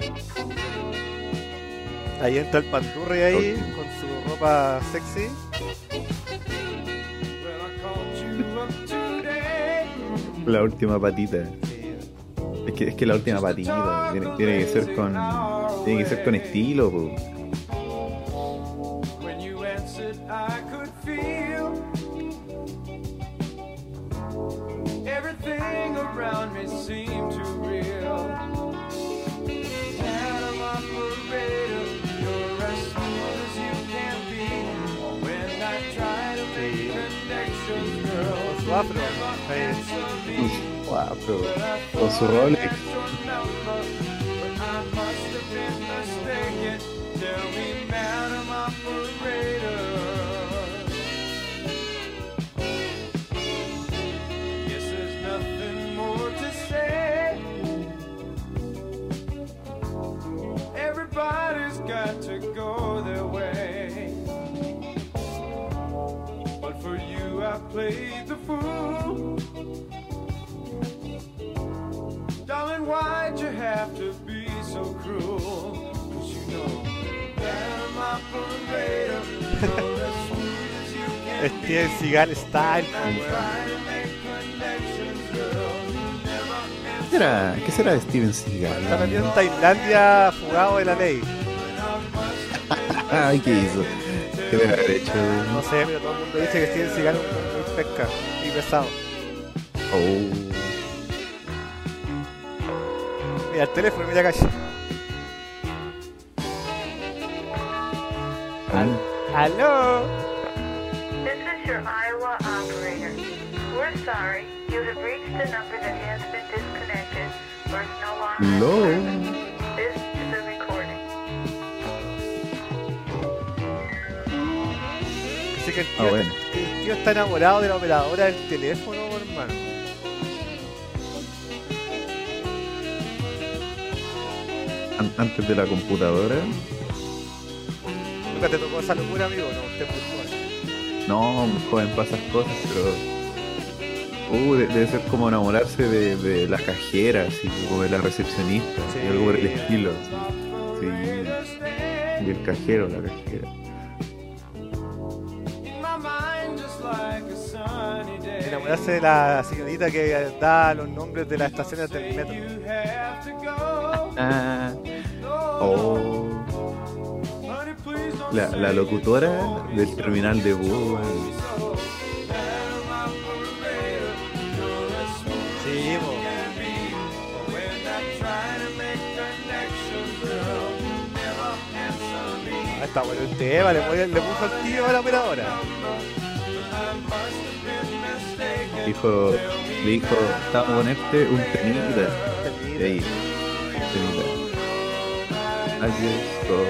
Ahí entra el pandurri ahí, con su ropa sexy. Well, I called you up today. La última patita. Sí. Es que, es que la última patita tiene, tiene que ser con, tiene que ser con estilo, po. When you answered, I could feel everything around me seemed too real. Madam operator, you're as smooth as you can be. When I try to make connections, girl, Con su afro. Ahí. answer me. Guau, pero But I con su thought I Rolex. had your number, but I must have been mistaken. Tell me, madam operator. Guess there's nothing more to say. played the fool. Darling, why'd you have to be so cruel? 'Cause you know that I'm operator, you're as sweet as you can be. Steven Seagal style, po, I'm weón. trying to make connections, girl. Never ¿Qué será, ¿Qué será de Steven Seagal? Está metido en Tailandia, fugado de la ley. Ay, ¿qué hizo? ¿Qué debe haber hecho? No sé, pero todo el mundo dice que Steven Seagal es un muy pesca y pesado. Oh. Mira el teléfono, mira calle. ¿Aló? This is your Iowa operator. We're sorry. You have reached a number that has been disconnected or is no longer in Hello. service. This is a recording. Dice que el tío, Ah, bueno. está, que el tío está enamorado de la operadora del teléfono, hermano. An- Antes de la computadora. Nunca te tocó esa locura, amigo, no, usted es muy joven. No, muy joven para esas cosas, pero. Uh, de- debe ser como enamorarse de, de la cajera, así como de la recepcionista, Sí. y algo por el estilo. Sí. Y el cajero, la cajera. my mind just like a sunny day. Enamorarse de la señorita que da los nombres de las estaciones del metro. You have to go. Ah. Oh. Honey, please don't La, la locutora del terminal de bus. Sí, po. Ah, está bueno el tema, le, pone- le puso el tío a la operadora. Dijo, le dijo, estaba a ponerte un temita. Y ahí, temita. Así es todo.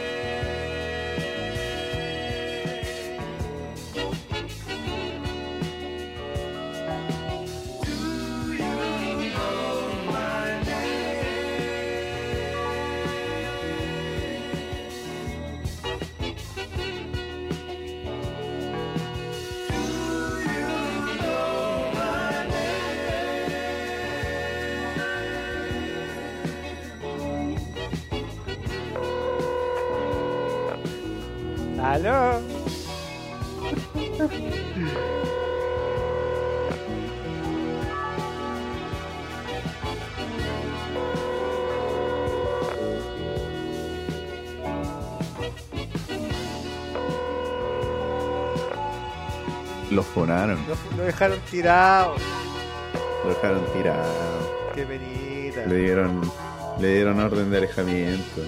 ¿Aló? Lo funaron, Lo, lo dejaron tirado. lo dejaron tirado. Qué penita. Le dieron, le dieron orden de alejamiento.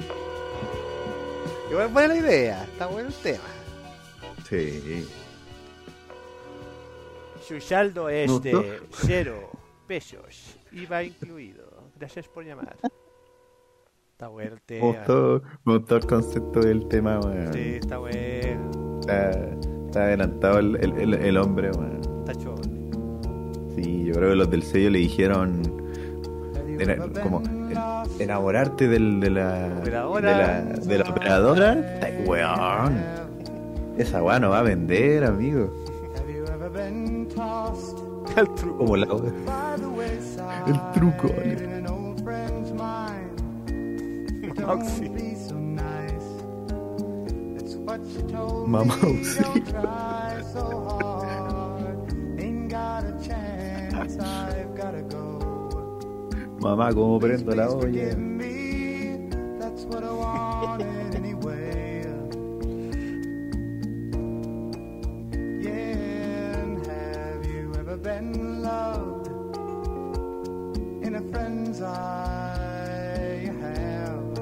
Igual buena la idea, está bueno el tema. Sí. Su saldo es ¿Me de gustó? cero pesos. I V A incluido. Gracias por llamar. Está bueno el Me tema. gustó, me gustó el concepto del tema, weón. Sí, está bueno. Está, está adelantado el, el, el, el hombre, weón. Está chorro. Sí, yo creo que los del sello le dijeron era como en- enamorarte del, de la Operadora. de la, de la operadora. Está weón. Esa weá no va a vender, amigo. Have you ever been tossed El truco. Como la by the wayside? el truco, In vale. an old friend's mind. Moxie. Don't be so nice. That's what you told Mamá me. auxilio. Don't try so hard. Ain't got a chance. I've gotta go. Mamá, ¿cómo Please, prendo la please olla? forgive me. That's what I wanted anyway. Yeah, and have you ever been loved in a friend's eye? You have.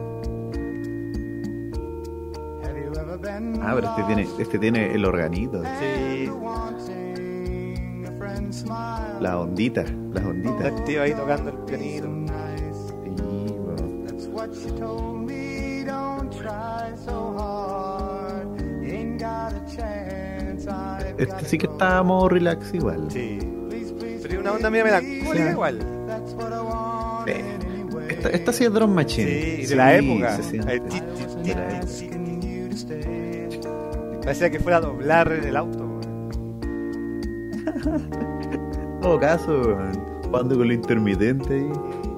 Have you ever been Ah, pero este tiene, este tiene el organito, Sí. wanting a friend's smile? las onditas, las Está onditas. el tío ahí tocando el So pianito. nice. Sí, weón. That's what you told me. Don't try so hard. Ain't got a chance. I've Este gotta sí que go. está a modo relax igual. Sí. Please, please, Pero una onda media melancólica igual. that's what I wanted Eh, anyway. Esta, esta sí es drum machine. Sí, de la época. se siente. El tit, tit, tit, tit, tit. Asking you to stay. Parecía que fuera a doblar en el auto. En todo caso, weón, jugando con lo intermitente ahí.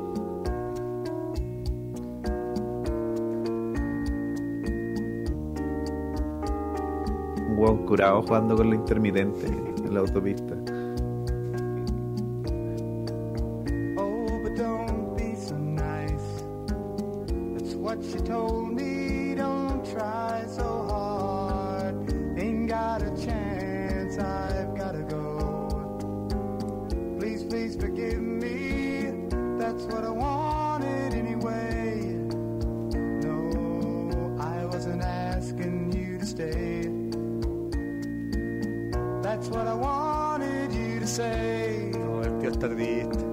Un hueón curado jugando con lo intermitente en la autopista. Oh, but don't be so nice. That's what she told me. Don't try so hard. Ain't got a chance. I've gotta go. Please, please forgive me. That's what I wanted anyway. No, I wasn't asking you to stay. That's what I wanted you to say. No, el tío está triste.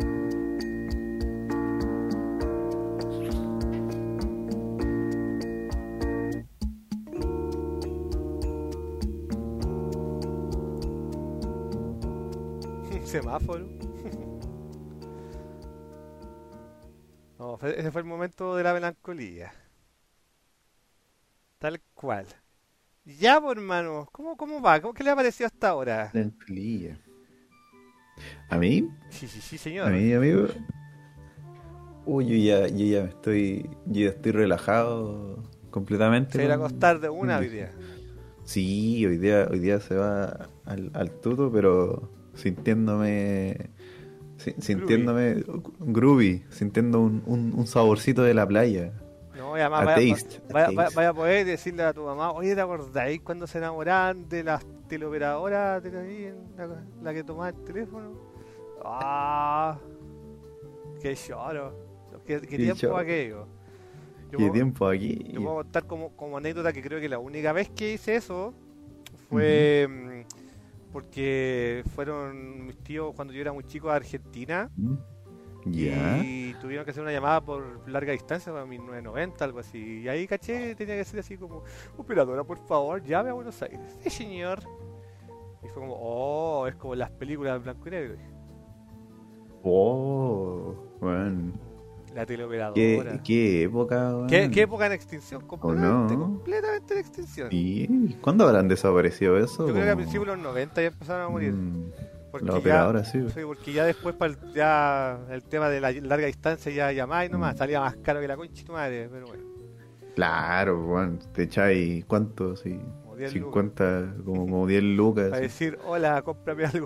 Semáforo. No, fue- ese fue el momento de la melancolía. Tal cual. Ya, pues, hermano, ¿cómo, cómo va? ¿Cómo, ¿Qué le ha parecido hasta ahora? Melancolía. ¿A mí? Sí, sí, sí, A señor. mí, amigo. Uy, yo ya, yo ya me estoy. Yo ya estoy relajado completamente. Se va a ir a con- acostar de una con- hoy día. Sí, hoy día, hoy día se va al, al tuto, pero sintiéndome. si- Sintiéndome groovy, sintiendo un, un, un saborcito de la playa. No, y además A vaya, taste, a vaya- taste. vaya- vaya a poder decirle a tu mamá, oye, ¿te acordáis cuando se enamoraban de las teleoperadoras de ahí, en la, la que tomaba el teléfono? ¡Ah! ¡Qué lloro! ¿Qué, qué Qué tiempo choro. aquello? Yo ¿Qué puedo- tiempo aquí? Yo puedo contar como, como anécdota que creo que la única vez que hice eso fue mm, porque fueron mis tíos cuando yo era muy chico a Argentina Mm. Ya. y tuvieron que hacer una llamada por larga distancia para mil novecientos noventa, algo así. Y ahí caché, tenía que ser así como, operadora, por favor, llame a Buenos Aires. Sí, señor. Y fue como, oh, es como las películas en blanco y negro. Oh, weón. La teleoperadora. ¿Qué, qué época, weón? ¿Qué, qué época en extinción? Completamente, no? completamente en extinción. ¿Y cuándo habrán desaparecido eso? Yo creo que a Como- principios de los noventa ya empezaron a morir. Mm, Porque la ya- operadora, sí. Sí, porque ya después para el, ya el tema de la larga distancia ya llamaba y nomás Mm. salía más caro que la concha de tu madre, pero bueno, Claro, weón. Te echáis, ¿cuánto? Sí. como diez lucas. cincuenta, como, como diez lucas. Para sí. decir, hola, cómprame algo.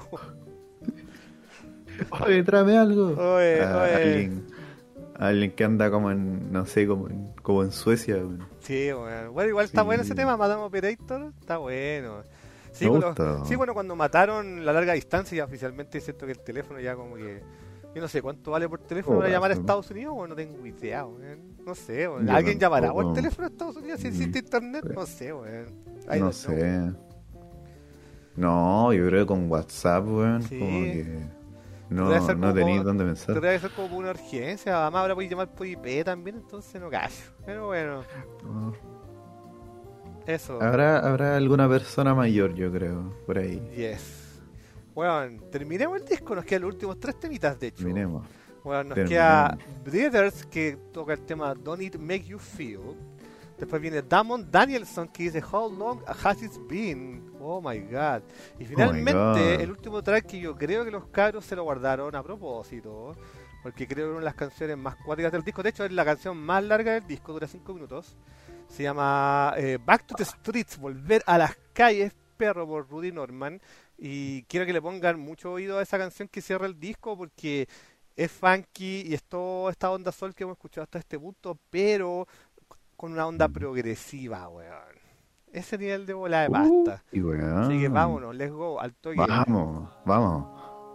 Oye, tráeme algo. Oye, Ah, oye. Alguien, alguien que anda como en, no sé, como en, como en Suecia, weón. Sí, bueno, bueno igual está Sí. bueno ese tema, Madame Operator, está bueno. Sí, Me bueno, gusta. sí, bueno, cuando mataron la larga distancia, ya oficialmente es cierto que el teléfono ya como que... Yo no sé cuánto vale por teléfono Oh, para llamar a sí. Estados Unidos, o no tengo idea, weón. No sé, weón. Yo ¿Alguien llamará por tampoco. teléfono a Estados Unidos si existe internet? No sé, weón. I No don't know. sé. No, yo creo que con WhatsApp, weón, Sí. como que no, Debe ser no como- tenéis dónde pensar. Tendría que ser como una urgencia, además ahora podéis llamar por I P también, entonces no callo. Pero bueno, No. eso. Habrá, habrá alguna persona mayor, yo creo, por ahí. Yes. Bueno, terminemos el disco, nos quedan los últimos tres temitas, de hecho. Miremos. Bueno, nos Terminemos. queda Breeders, que toca el tema Don't It Make You Feel. Después viene Damon Danielson, que dice How Long Has It Been? Oh my god. Y finalmente, God. el último track que yo creo que los cabros se lo guardaron a propósito, porque creo que una de las canciones más cuáticas del disco. De hecho, es la canción más larga del disco, dura cinco minutos. Se llama eh, Back to the Streets, Volver a las Calles, perro, por Rudy Norman. Y quiero que le pongan mucho oído a esa canción que cierra el disco, porque es funky y es toda esta onda soul que hemos escuchado hasta este punto, pero con una onda progresiva, weón. Ese nivel de bola de pasta. Y weón. Así que vámonos, let's go, al toque. Vamos, vamos.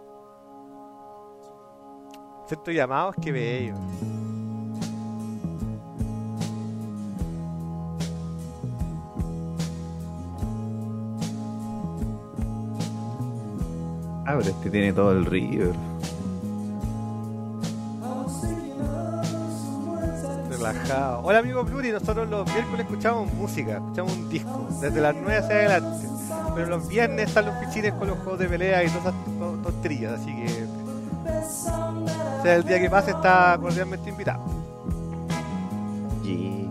Centro llamados, que bello. Ah, pero este tiene todo el River. Relajado. Hola amigo Pluri, nosotros los miércoles escuchamos música, escuchamos un disco, desde las nueve hacia adelante. Pero los viernes están los pichines con los juegos de pelea y todas esas to- tonterías, así que... O sea, el día que pase está cordialmente invitado. Yeah.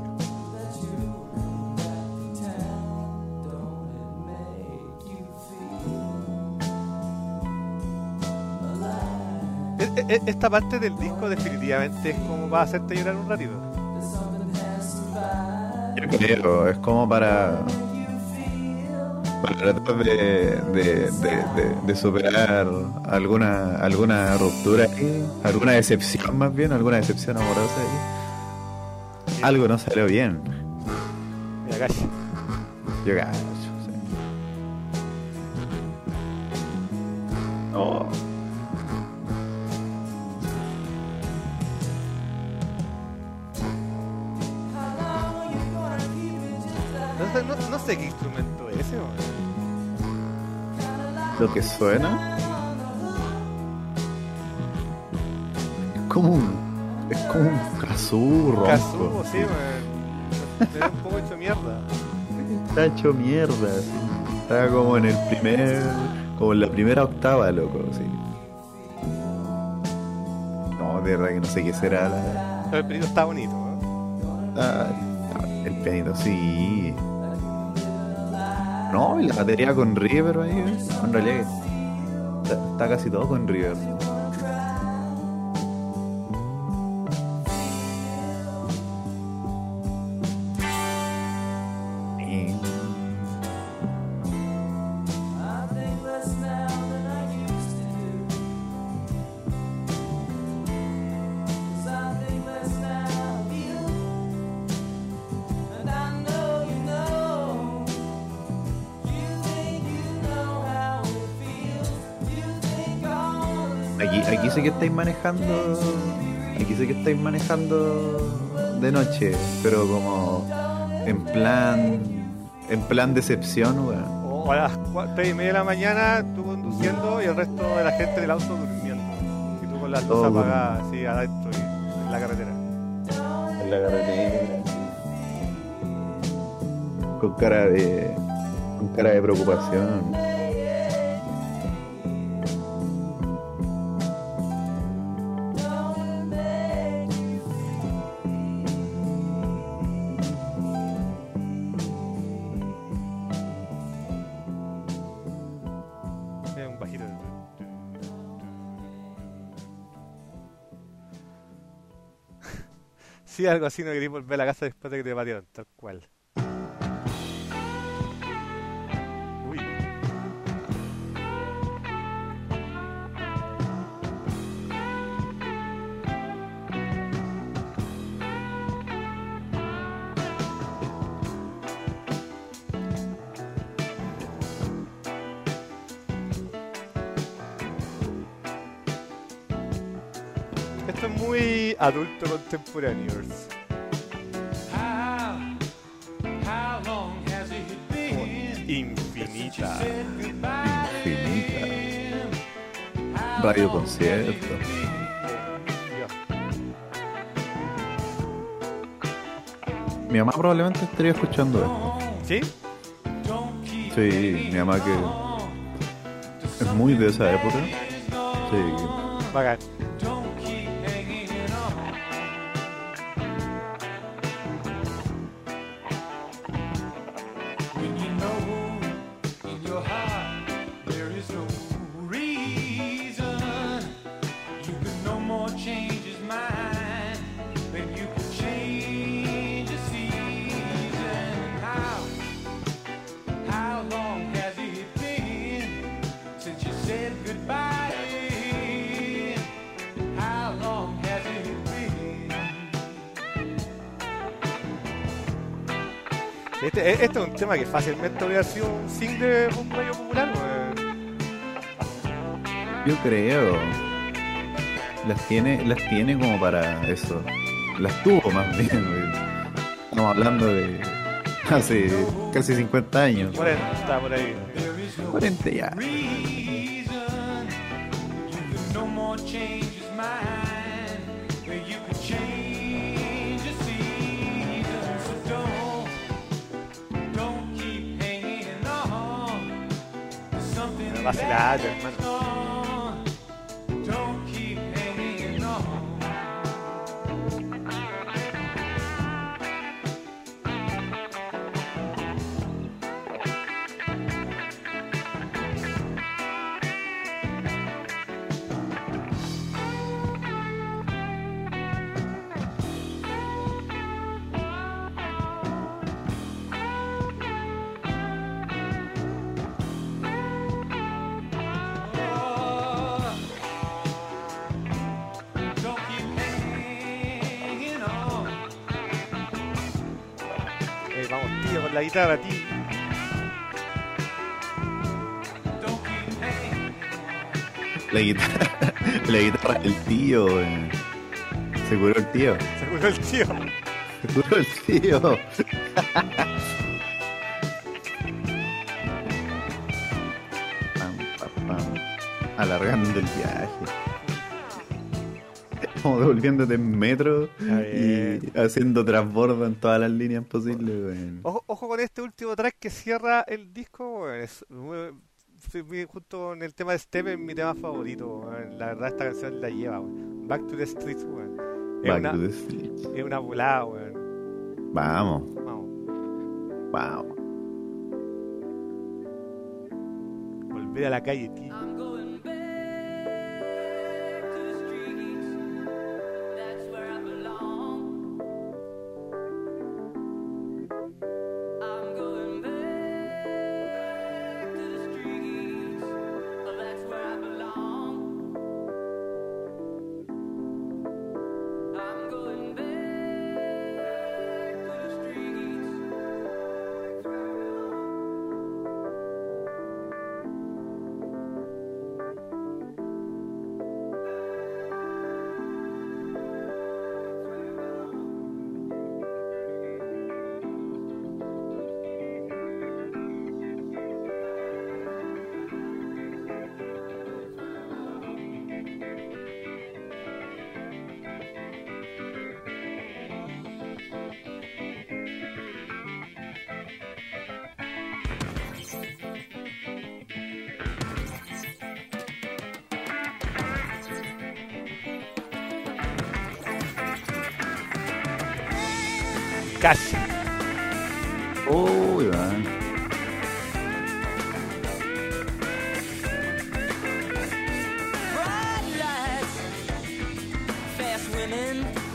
e- esta parte del disco definitivamente es como para hacerte llorar un ratito. Yo creo, es como para, para tratar de, de, de, de, de superar alguna alguna ruptura ahí, alguna decepción más bien, alguna decepción amorosa ahí. Algo no salió bien. Mira, cacha. Yo cacho, sí. No. No, sé- no- no sé qué instrumento es ese, weón. Lo que suena es como un es como un kazoo ronco. Kazuo, sí, weón. Se ve un poco hecho mierda. Está hecho mierda, así. Está como en el primer, como en la primera octava, loco, sí. No, de verdad que no sé qué será la, Pero el perito está bonito, weón. la- el pianito, sí. No, y la batería con River ahí, ¿eh? En realidad está, está casi todo con River. Y- Aquí, aquí sí que estáis manejando. Aquí sí que estáis manejando de noche, pero como en plan. En plan decepción, weón. O a las cua- tres y media de la mañana, tú conduciendo y el resto de la gente del auto durmiendo. Y tú con las luces Todo apagadas, así adentro y en la carretera. En la carretera. Con cara de. Con cara de preocupación. Es un bajito. Sí, algo así, no queréis volver a la casa después de que te patearon, tal cual. Uy. Esto es muy adulto contemporáneo. How, how long has it Como been infinita. said goodbye? Infinita. Radio concierto. Mi mamá probablemente estaría escuchando esto. ¿Sí? Sí, mi mamá que es muy de esa época. Sí. Bacán. When you know in your heart there is no reason, you could no more change his mind than you could change a season. How, how long has it been since you said goodbye? How long has it been? Este, este es un tema que fácilmente habría sido un single un medio popular, weón. Yo creo. Las tiene, las tiene como para eso. Las tuvo más bien, güey. Estamos hablando de hace casi cincuenta años. cuarenta, está por ahí. cuarenta ya. Reason you could no more change his mind than you could change a season. So don't, don't keep hanging on to something Pero vacilate, that's hermano. gone. Don't keep hanging on. vamos tío con la guitarra, tío. Don't keep hanging. La guitarra, la guitarra del tío, weón. Se curó el tío. Se curó el tío. Se curó el tío. Pam, pam, pam. Alargando el viaje. Como devolviéndote en metro Está bien. y haciendo transbordo en todas las líneas posibles, weón. Ojo, ojo con este último track que cierra el disco, weón. Es muy- sí, mi- junto con el tema de Step es mi tema favorito, weón. La verdad esta canción la lleva, weón. Back to the Streets, weón. Es Back una, to the streets. es una volada, weón. Vamos, Vamos, vamos. volver a la calle, tío. I'm going back to the streets. That's where I belong. I'm going back to the streets. Oh, that's where I belong. I'm going back to the streets. Casi. Uy, weón. Bright lights, fast women.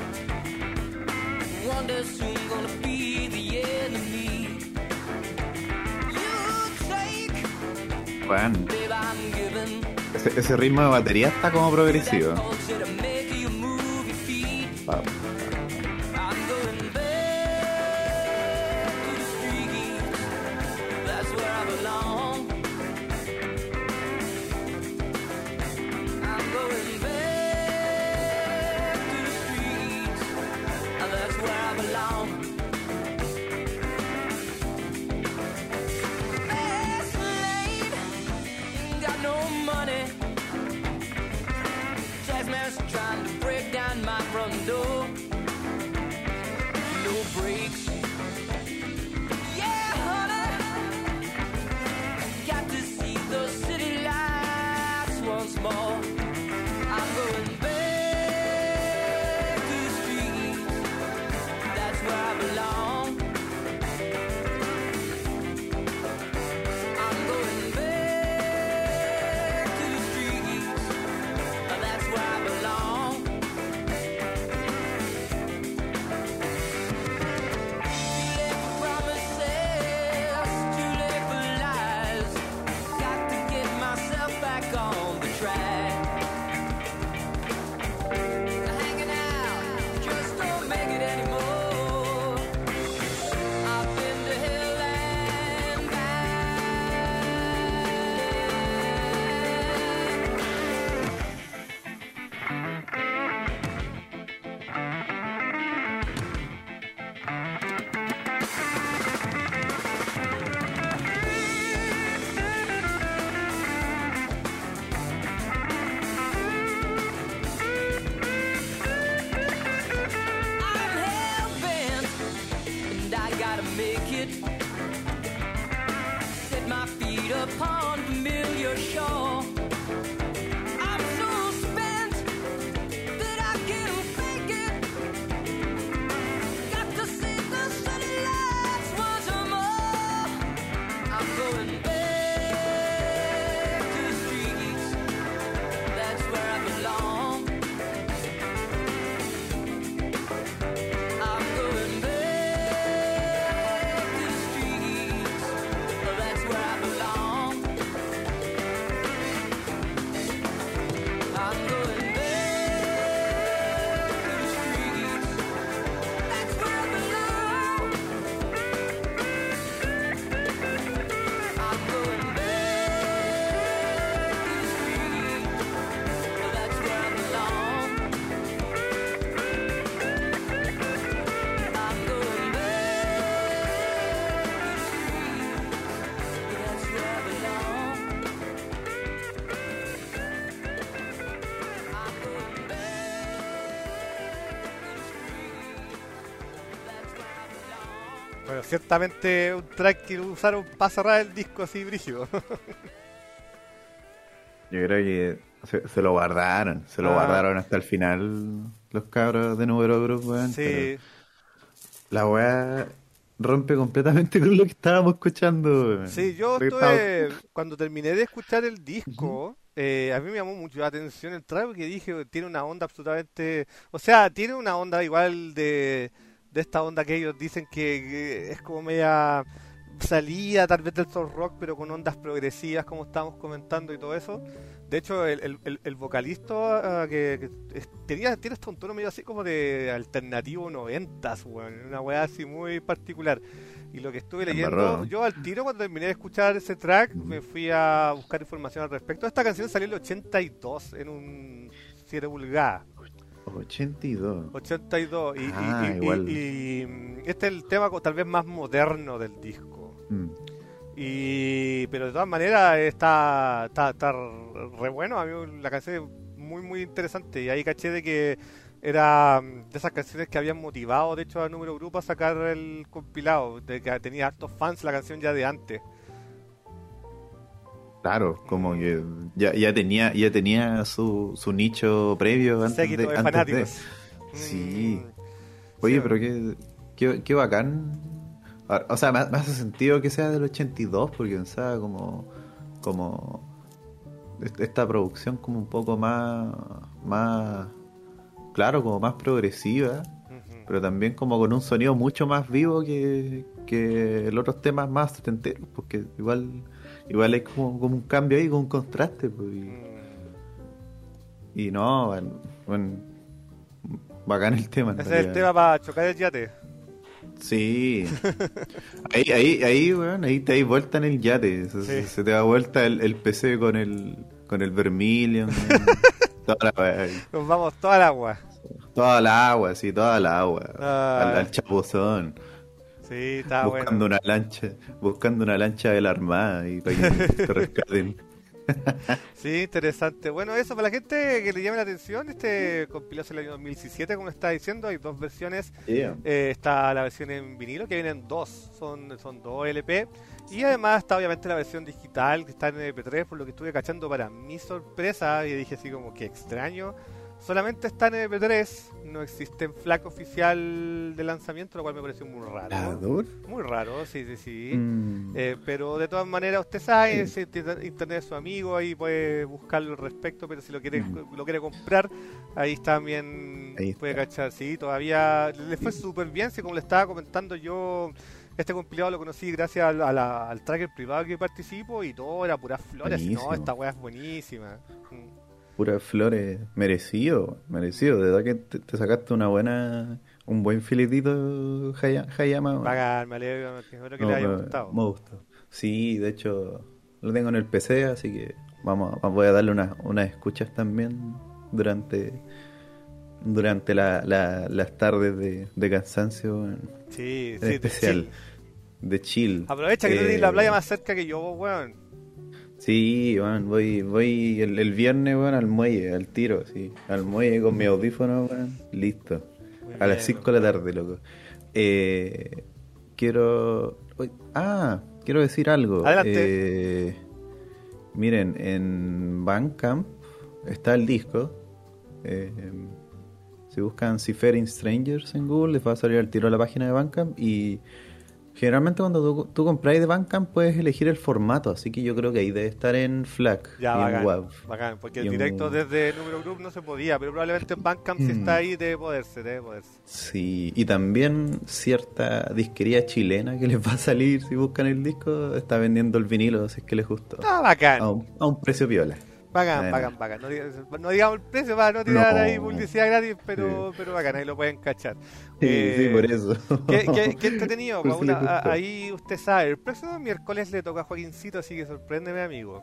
Wonder soon gonna be the enemy. You take, Weón. babe, I'm giving. Ese, ese ritmo de batería está como progresivo. That culture to make you move your feet. Pa- I'm going back to the streets. That's where I belong. I'm going back to the streets. That's where I belong. Fast lane, ain't got no money. Jazzman's trying to break down my front door. No brakes. Yeah, honey. Got to see the city lights once more. I'm going back to the streets. That's where I belong. I'm going back to the streets. That's where I belong. Too late for promises, too late for lies. Got to get myself back on the track. Hanging out just don't make it anymore. I've been to hell and back. I'm hell-bent, and I gotta make it. Set my feet upon familiar shore. I'm so spent that I can't fake it. Got to see the city lights once more. I'm going back to the streets. That's where I belong. I'm going back to the streets. That's where I belong. Pero ciertamente un track que usaron para cerrar el disco así brígido. Yo creo que se, se lo guardaron, se lo Ah. guardaron hasta el final los cabros de Número Group, weón. Sí, pero la weá rompe completamente con lo que estábamos escuchando, weón. sí, yo Lo que estuve, cuando terminé de escuchar el disco, eh, a mí me llamó mucho la atención el track porque dije, tiene una onda absolutamente, o sea, tiene una onda igual de, de esta onda que ellos dicen que, que es como media salida tal vez del soft rock, pero con ondas progresivas como estábamos comentando y todo eso. De hecho, el, el, el- el vocalista ah, que, que es- tenía, tiene hasta un tono medio así como de alternativo noventas, weón, una weá así muy particular. Y lo que estuve leyendo, Embarrado. yo al tiro cuando terminé de escuchar ese track, me fui a buscar información al respecto. Esta canción salió en el ochenta y dos en un siete pulgadas. ochenta y dos. ochenta y dos. Y, y- Ah, y- y- igual. y, mm, este es el tema co- tal vez más moderno del disco. Mm. Y pero de todas maneras está, está, está re bueno. A mí la canción es muy muy interesante. Y ahí caché de que era mm, de esas canciones que habían motivado de hecho a Número Group a sacar el compilado, de que tenía hartos fans la canción ya de antes. Claro, como que ya, ya tenía ya tenía su, su nicho previo antes Séquito de, de antes de. fanáticos. Sí. Mm, Oye, sí, pero qué, qué, qué bacán. Ah, O sea, me, me hace sentido que sea del ochenta y dos porque pensaba como como est- esta producción como un poco más más claro, como más progresiva, ujú. pero también como con un sonido mucho más vivo que, que los otros temas más setenteros, porque igual igual hay como, como un cambio ahí, como un contraste, pues, y, Mm. y no, bueno, bueno, bacán el tema. en Ese es el realidad. tema para chocar el yate. Sí. Ahí, ahí, ahí, weón, ahí te das vuelta en el yate. Se, Sí. se te da vuelta el, el P C con el con el Vermilion, weón. toda la weá, Nos vamos toda el agua. toda la agua, sí, toda la agua. Ah. Al, al chapuzón. Sí, está buscando bueno. una lancha, buscando una lancha de la armada y para que te rescaten. Sí, interesante. Bueno, eso para la gente que le llame la atención, este compilado en el año dos mil diecisiete, como está diciendo, hay dos versiones. Yeah. Eh, está la versión en vinilo, que vienen dos, son, son dos L P. Y además está obviamente la versión digital, que está en M P tres, por lo que estuve cachando para mi sorpresa. Y dije así como que extraño. Solamente está en M P tres, no existe en FLAC oficial de lanzamiento, lo cual me pareció muy raro. ¿Lador? Muy raro, sí, sí, sí. Mm. Eh, pero de todas maneras, usted sabe, ese internet es su amigo, ahí puede buscarlo al respecto, pero si lo quiere lo quiere comprar, ahí también Ahí puede está. cachar. Sí, todavía le fue súper bien, si como le estaba comentando yo, este compilado lo conocí gracias al, a la- al tracker privado que participo y todo era puras flores. y No, Buenísimo. esta weá es buenísima. Mm. Puras flores, merecido, merecido. De verdad que te, te sacaste una buena, un buen filetito, Haya- Hayama. Bacán, me alegro, que espero que No, le haya me- gustado. Me gustó. Sí, de hecho, lo tengo en el P C, así que vamos, a- voy a darle unas unas escuchas también durante durante la, la- las tardes de, de cansancio, en, Sí, en sí, de especial, chill. de chill. Aprovecha que tú Eh, tienes la playa más cerca que yo, weón. Sí, weón, voy, voy el, el viernes, weón, al muelle, al tiro, sí. Al muelle con mi audífono, weón, listo. Muy A bien, las cinco de la tarde, loco. Eh, quiero... uy, ah, quiero decir algo. Adelante. Eh, miren, en Bandcamp está el disco. Eh, si buscan Seafaring Strangers en Google, les va a salir al tiro a la página de Bandcamp. Y generalmente cuando tú, tú compras de Bandcamp puedes elegir el formato. Así que yo creo que ahí debe estar en FLAC Ya, y en bacán, WAV. bacán, porque Y el en- directo desde Número Group no se podía, pero probablemente en Bandcamp si Mm. está ahí debe poderse, debe poderse. Sí, y también cierta disquería chilena que les va a salir si buscan el disco, está vendiendo el vinilo si es que les gustó. Ah, bacán, A un, a un precio piola. bacán, Además. bacán, bacán. No, diga- no digamos el precio para no tirar No. ahí publicidad gratis, pero, pero bacán, ahí lo pueden cachar. Sí, Eh, sí, por eso. Qué, qué- qué entretenido, Por pa, eso una- les gustó. a- ahí usted sabe, el próximo miércoles le toca a Joaquincito, así que sorpréndeme, amigo.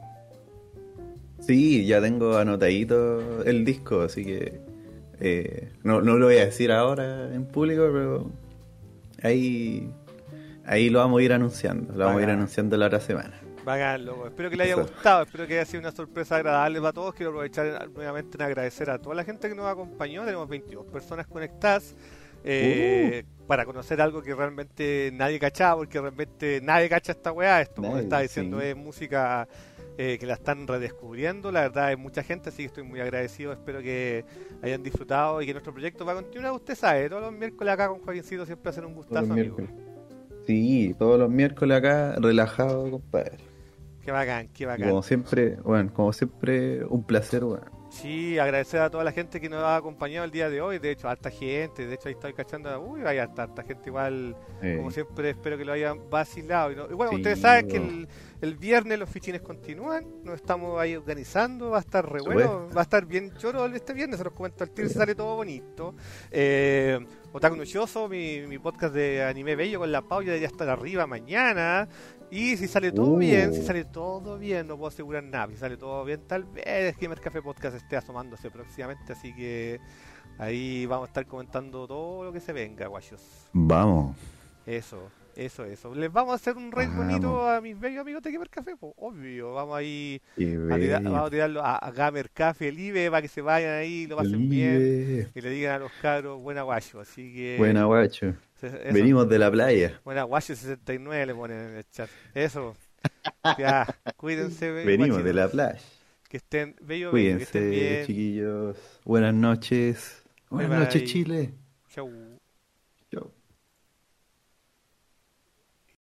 Sí, ya tengo anotadito el disco, así que eh, no, no lo voy a decir ahora en público, pero ahí, ahí lo vamos a ir anunciando, lo vamos a ir Bacán. anunciando la otra semana. Bacán, loco. Espero que le haya Eso. gustado, espero que haya sido una sorpresa agradable para todos. Quiero aprovechar nuevamente en agradecer a toda la gente que nos acompañó. Tenemos veintidós personas conectadas. eh, para conocer algo que realmente nadie cachaba, porque realmente nadie cacha esta weá. Esto, como Nadie, estaba diciendo, sí. es música eh, que la están redescubriendo. La verdad, hay mucha gente, así que estoy muy agradecido. Espero que hayan disfrutado y que nuestro proyecto va a continuar. Usted sabe, todos los miércoles acá con Joaquincito siempre hacen un Todos gustazo, los amigo. miércoles. Sí, todos los miércoles acá, relajado, compadre. Qué bacán, qué Y bacán. como siempre, bueno, como siempre, un placer, weón. Sí, agradecer a toda la gente que nos ha acompañado el día de hoy. De hecho, harta gente. De hecho, ahí estoy cachando. Uy, vaya, harta, harta gente igual. Eh, Como siempre, espero que lo hayan vacilado. Y, no- y bueno, Sí, ustedes saben que no. el, el viernes los fichines continúan. Nos estamos ahí organizando. Va a estar re Por bueno. supuesto. Va a estar bien choro este viernes. Se los comento al tiro. Se sale todo bonito. Eh, Otaku Nochoso, mi, mi podcast de anime bello con la Pau, ya debería estar arriba mañana. Y si sale todo Uh. bien, si sale todo bien, no puedo asegurar nada. Si sale todo bien, tal vez Gamer Café Podcast esté asomándose próximamente. Así que ahí vamos a estar comentando todo lo que se venga, guayos. Vamos. Eso, eso, eso. Les vamos a hacer un raid Vamos. bonito a mis bellos amigos de Gamer Café, pues, obvio. Vamos ahí Qué a, tirar- bello. vamos a tirarlo a, a Gamer Café, el I B E, para que se vayan ahí, lo pasen bien. Libre. Y le digan a los cabros, buena guayo. Así que. Buena, guacho. se- eso. Venimos de la playa. Buena guayo sesenta y nueve le ponen en el chat. Eso. Ya, cuídense, be- Venimos guachitos. de la playa. Que estén bello, bello, que estén Cuídense, bien. chiquillos. Buenas noches. Buenas Bye, noches, bye. Chile. Chau.